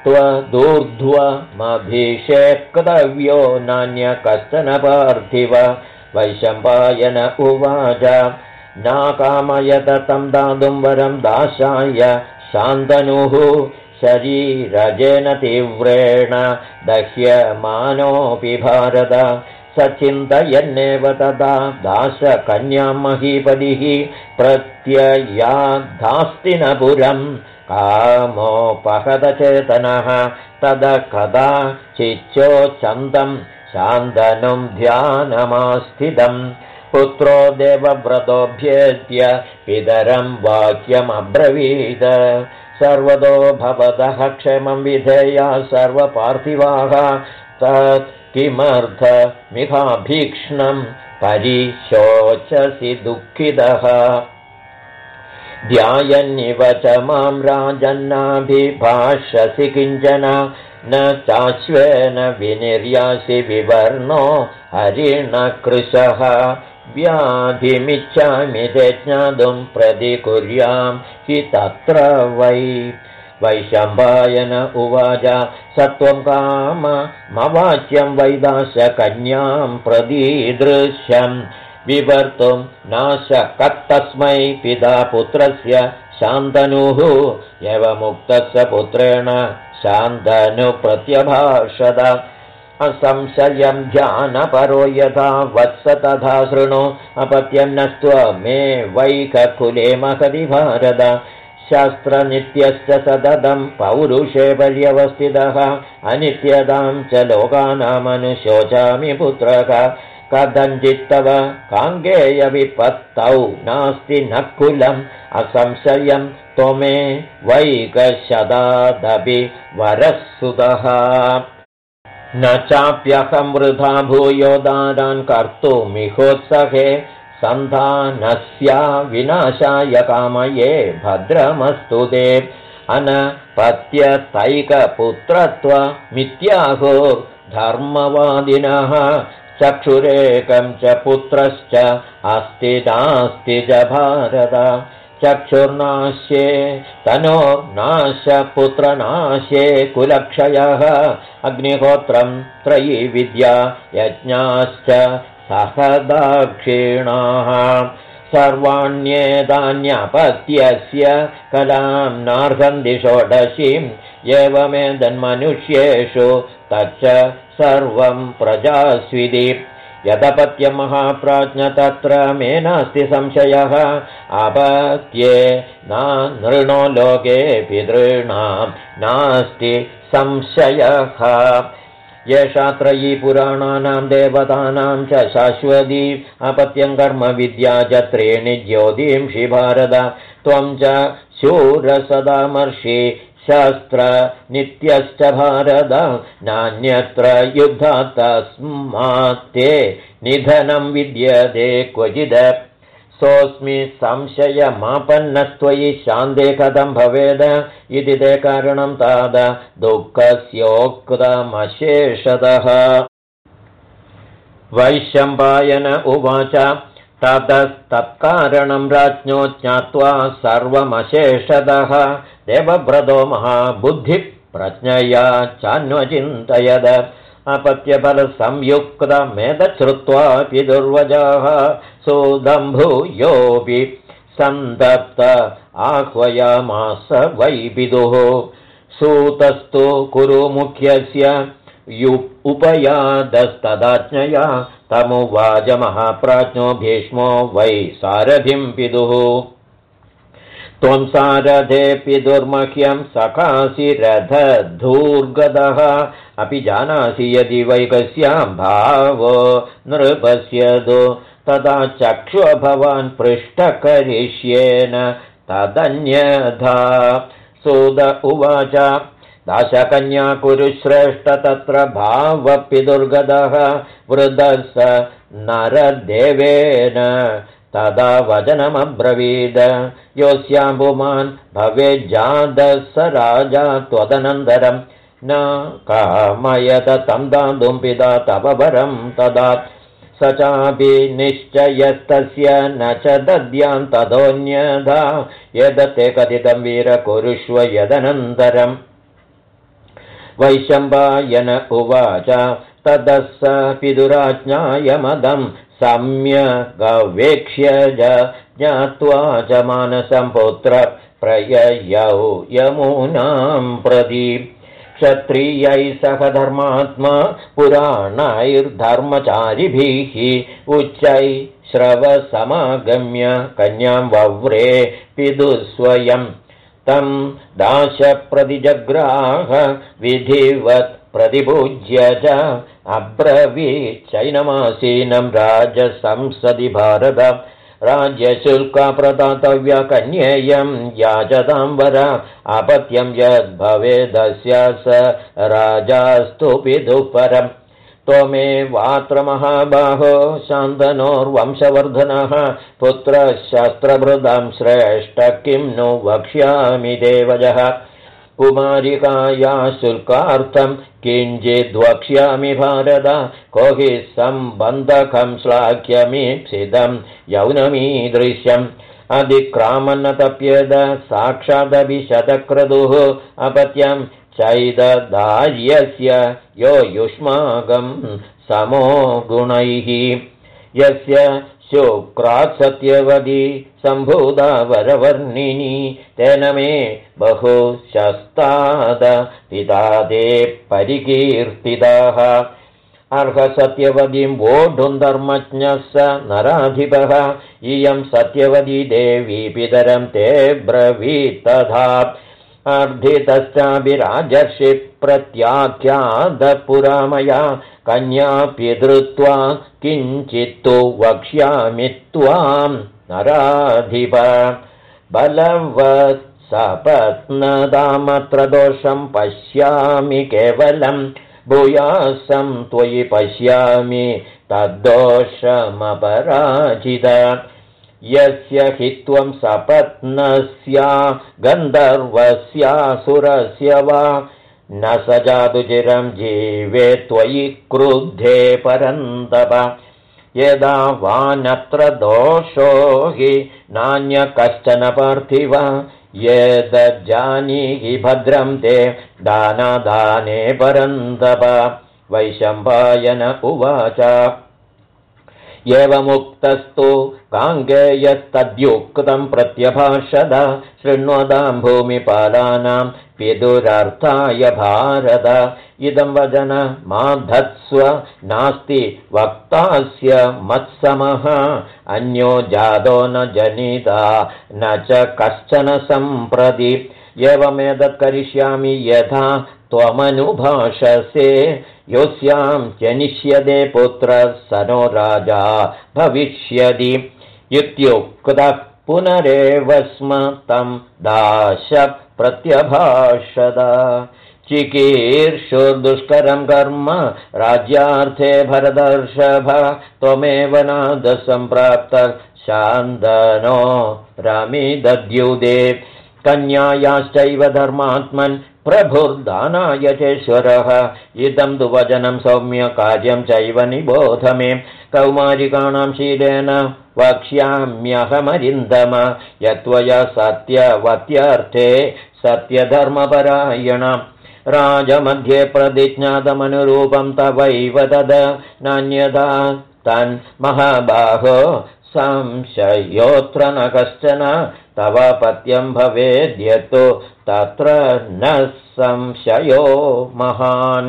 त्वदूर्ध्वमभिषेक्तव्यो नान्य कश्चन पार्थिव। वैशम्पायन उवाच नाकामयत तं दातुं वरं दासाय शान्तनुः शरीरजेन तीव्रेण दह्यमानोऽपि भारत। सचिन्तयन्नेव तदा दासकन्यां महीपतिः प्रत्ययाद्धास्तिनपुरं कामोपहतचेतनः तद कदाचिच्चोचन्दं शान्तनुं ध्यानमास्थितम्। पुत्रो देवव्रतोऽभ्येत्य पितरं वाक्यमब्रवीत् सर्वतो भवतः क्षेमं विधेया सर्वपार्थिवाः तत् किमर्थमिहाभीक्ष्णं परिशोचसि दुःखितः। ध्यायन्निव च मां राजन्नाभिभाषसि किञ्चन न चाश्वेन विनिर्यासि विवर्णो हरिणकृशः। व्याधिमिच्छामि ते ज्ञातुं प्रतिकुर्यां हि तत्र वै। वैशम्पायन उवाच सत्वं काममवाच्यं वैदाशकन्यां प्रदीदृश्यं विवर्तुं नाशकत्तस्मै पिता पुत्रस्य शान्तनुः। एवमुक्तस्य पुत्रेण शान्तनु प्रत्यभाषत असंशयं ध्यानपरो यथा वत्स तथा शृणु अपत्यं नस्त्व मे वैककुले महति भारत। शास्त्रनित्यश्च सततं पौरुषे पर्यवस्थितः अनित्यतां च लोकानामनुशोचामि पुत्रः। कथञ्चित्तव काङ्गेयविपत्तौ नास्ति न कुलम् असंशयं त्वमे वैकशदादपि वरस्सुतः। न चाप्यहं वृथा भूयो दारान् कर्तुमिहोत्सहे सन्धानस्या विनाशाय कामये भद्रमस्तु ते। अनपत्यतैकपुत्रत्वमित्याहो धर्मवादिनः चक्षुरेकं च पुत्रश्च अस्ति नास्ति च भारत। चक्षुर्नाश्ये तनोर्नाश पुत्रनाश्ये कुलक्षयः अग्निहोत्रं त्रयी विद्या यज्ञाश्च सहदाक्षिणाः सर्वाण्येतान्यपत्यस्य कलां नार्हन्ति षोडशीम् एवमेतन्मनुष्येषु तच्च सर्वं प्रजास्विति। यदपत्यमहाप्राज्ञ तत्र मे नास्ति संशयः अपत्ये नृणो लोके पितॄणां नास्ति संशयः। येषा त्रयी पुराणानां देवतानां च शाश्वती अपत्यं कर्म विद्या च त्रीणि ज्योतिंषि भारत। त्वं च शूरसदामर्षि शास्त्र नित्यश्च भारत नान्यत्र युद्धात् तस्मात् ते निधनं विद्यते क्वचिद। सोऽस्मि संशयमापन्नस्त्वयि शान्ते कथं भवेद इति ते कारणं ताद दुःखस्योक्तमशेषतः। वैशम्पायन उवाच ततस्तत्कारणं राज्ञो ज्ञात्वा सर्वमशेषतः देवव्रतो महाबुद्धिप्रज्ञया चान्वचिन्तयद। अपत्यफलसंयुक्तमेतच्छ्रुत्वा पितुर्वजाः सुदम्भूयोऽपि सन्तप्त आह्वयामास वै पितुः। सूतस्तु कुरुमुख्यस्य उपयादस्तदाज्ञया तमुवाच महाप्राज्ञो भीष्मो वै सारथिं पितुः। त्वं सारथेऽपि दुर्मह्यं सखासि रथधूर्गतः अपि जानासि यदि वैकस्यां भावो नृपस्यतु तदा चक्षु भवान् पृष्ठकरिष्येन तदन्यथा। सूत उवाच दाशकन्या कुरुश्रेष्ठ तत्र भावपितुर्गतः वृद्धः स नरदेवेन तदा वचनमब्रवीद योऽस्यां पुमान् भवेज्जातः स राजा त्वदनन्तरं न कामयत तं दातुं पिता तव वरं तदा स चापि निश्चयस्तस्य न च दद्यां ततोऽन्यथा यदते कथितं वीर कुरुष्व यदनन्तरम् वैशम्पायन उवाच ततः स पितुराज्ञायमदं सम्यगवेक्ष्य ज्ञात्वा च मानसं पुत्र प्रययौ यमुनां प्रति क्षत्रियैः सह धर्मात्मा पुराणैर्धर्मचारिभिः उच्चैः श्रवसमागम्य कन्यां वव्रे पितुस्वयं तं दाशप्रतिजग्राह विधिवत् प्रतिपूज्य च अब्रवीच्चैनमासीनं राजसंसदि भारत राज्यशुल्का प्रदातव्या कन्येयं याचतां वर अपत्यं यद्भवेदस्य स राजास्तु पितुः परम् त्वमेवात्र महाबाहो शान्तनोर्वंशवर्धनः पुत्रशास्त्रभृतां श्रेष्ठ किं नु वक्ष्यामि देवजः कुमारिकाया शुल्कार्थं किञ्चिद्वक्ष्यामि भारत को हि सम्बन्धकं श्लाघ्यमीप्सितं यौनमीदृश्यम् अधिक्रामन्न तप्येद साक्षादपि शतक्रतुः अपत्यं चैददार्यस्य यो युष्माकं समो गुणैः यस्य शुक्रात् सत्यवती सम्भूता वरवर्णिनी तेन मे बहु शस्ताद पिता ते परिकीर्तिताः अर्हसत्यवतीं वोढुं धर्मज्ञः स नराधिपः इयं सत्यवती देवी पितरं ते ब्रवीत्तथा अर्धितश्चाभिराजर्षि प्रत्याख्यातपुरामया कन्या पितृत्वा किञ्चित्तु वक्ष्यामि त्वां नराधिप बलवत् सपत्नतामत्र दोषं पश्यामि केवलं भूयासं त्वयि पश्यामि तद्दोषमपराजित यस्य हि त्वं सपत्नस्या गन्धर्वस्यासुरस्य वा न स जातु चिरं जीवे त्वयि क्रुद्धे परन्तप यदा वानत्र दोषो हि नान्य कश्चन पार्थिव यदजानीहि भद्रं ते दानादाने परन्तप वैशम्पायन उवाच एवमुक्तस्तु काङ्गेयस्तद्युक्तं प्रत्यभाषद शृण्वतां भूमिपालानां पितुरर्थाय भारत इदं वचन माधत्स्व नास्ति वक्तास्य मत्समः अन्यो जातो न जनिता न च कश्चन सम्प्रति एवमेतत् करिष्यामि यथा त्वमनुभाषसे योऽस्यां जनिष्यते पुत्रः स नो राजा भविष्यति इत्युक्तः पुनरेव स्म तं दाश प्रत्यभाषद चिकीर्षुर्दुष्करं कर्म राज्यार्थे भरतर्षभ त्वमेव नादः सम्प्राप्तः शान्तनो रमिदद्युदे कन्यायाश्चैव धर्मात्मन् प्रभुर्दानाय चेश्वरः इदं तु वचनं सौम्य कार्यं चैव निबोध मे कौमारिकाणां शीलेन वक्ष्याम्यहमरिन्दम यत्त्वया सत्यवत्यर्थे सत्यधर्मपरायण राजमध्ये प्रतिज्ञातमनुरूपं तवैव तद नान्यथा तन्महाबाहो संशयोऽत्र न कश्चन तव पत्यं भवेद्यतो तत्र न संशयो महान्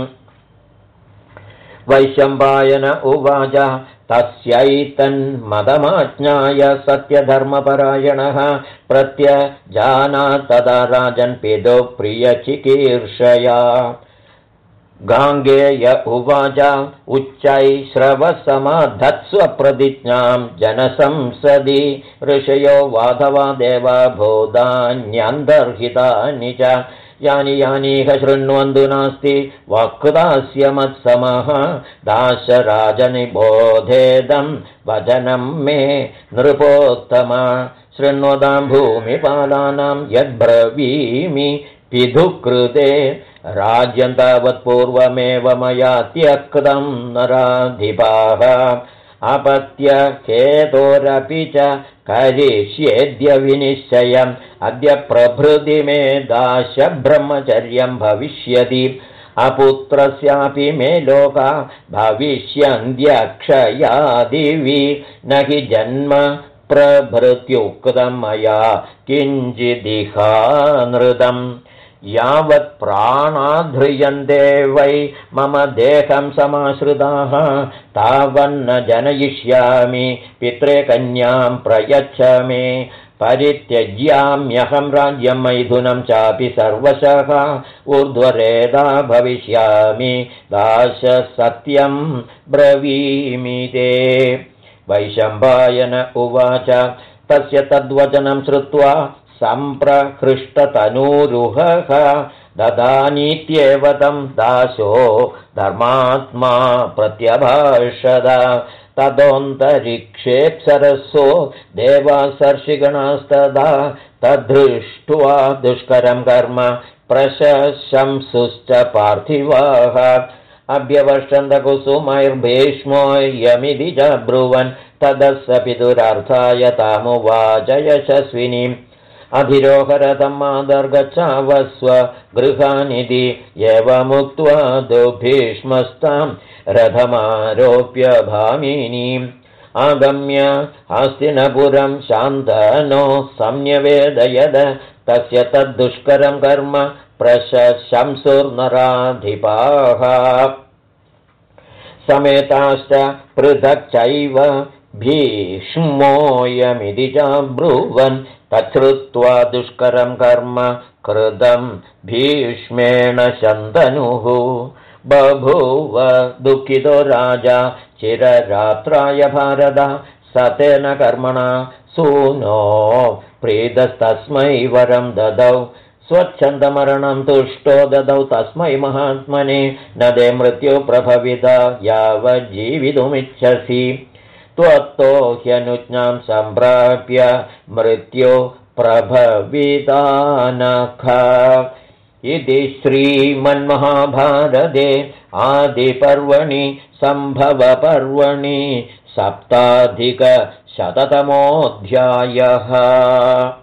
वैशम्पायन उवाच तस्यैतन्मदमाज्ञाय सत्यधर्मपरायणः प्रत्यजानात् तदा राजन् पितुः प्रियचिकीर्षया गाङ्गेय उवाच उच्चैः श्रवसमाधत्स्व प्रतिज्ञां जनसंसदि ऋषयो वाधवा देवा भूतान्यन्तर्हितानि च यानि यानीह शृण्वन्तु नास्ति वक्तास्य मत्समः दाशराजनिबोधेदं वचनं मे नृपोत्तम शृण्वतां भूमिपालानां यद्ब्रवीमि पितुकृते राज्यं तावत्पूर्वमेव मया त्यक्तं नराधिपाः अपत्य हेतोरपि च करिष्येद्य विनिश्चयम् अद्य प्रभृति मे दाशब्रह्मचर्यं भविष्यति अपुत्रस्यापि मे लोका भविष्यन्त्यक्षयादिवि न हि जन्म प्रभृत्युक्तं मया किञ्चिदिहानृतम् यावत् प्राणाध्रियन्ते वै मम देहं समाश्रिताः तावन्न जनयिष्यामि पित्रे कन्यां प्रयच्छ मे परित्यज्याम्यहं राज्यं मैथुनं चापि सर्वशः ऊर्ध्वरेदा भविष्यामि दाशसत्यं ब्रवीमि ते वैशम्पायन उवाच तस्य तद्वचनं श्रुत्वा सम्प्रहृष्टतनूरुहः ददानीत्येव तं दासो धर्मात्मा प्रत्यभाषद तदोऽन्तरिक्षेऽप्सरसो देवासर्षिगणास्तदा तद्धृष्ट्वा दुष्करं कर्म प्रशंसुश्च पार्थिवाः अभ्यवर्षन्तकुसुमैर्भीष्मो यमिति च ब्रुवन् तदस्य पितुरार्थाय तामुवाच यशस्विनीम् अधिरोहरतं मादर्गच्छावस्व गृहानिधि एवमुक्त्वा दुर्भीष्मस्तां रथमारोप्य भामिनीम् आगम्य हस्तिनपुरं शान्तनो संन्यवेदयद तस्य तद्दुष्करं कर्म प्रशंसुर्नराधिपाः समेताश्च पृथक् चैव भीष्मोऽयमिति च ब्रुवन् तच्छ्रुत्वा दुष्करं कर्म कृतं भीष्मेण शन्तनुः बभूव दुःखितो राजा चिररात्राय भारत सतेन कर्मणा सूनो प्रीतस्तस्मै वरं ददौ स्वच्छन्दमरणं तुष्टो ददौ तस्मै महात्मने न ते मृत्युप्रभविता यावज्जीवितुमिच्छसि त्वत्तो ह्यनुज्ञां सम्प्राप्य मृत्यो प्रभवितानख इति श्रीमन्महाभारते आदिपर्वणि सम्भवपर्वणि 7अधिकशततमोऽध्यायः।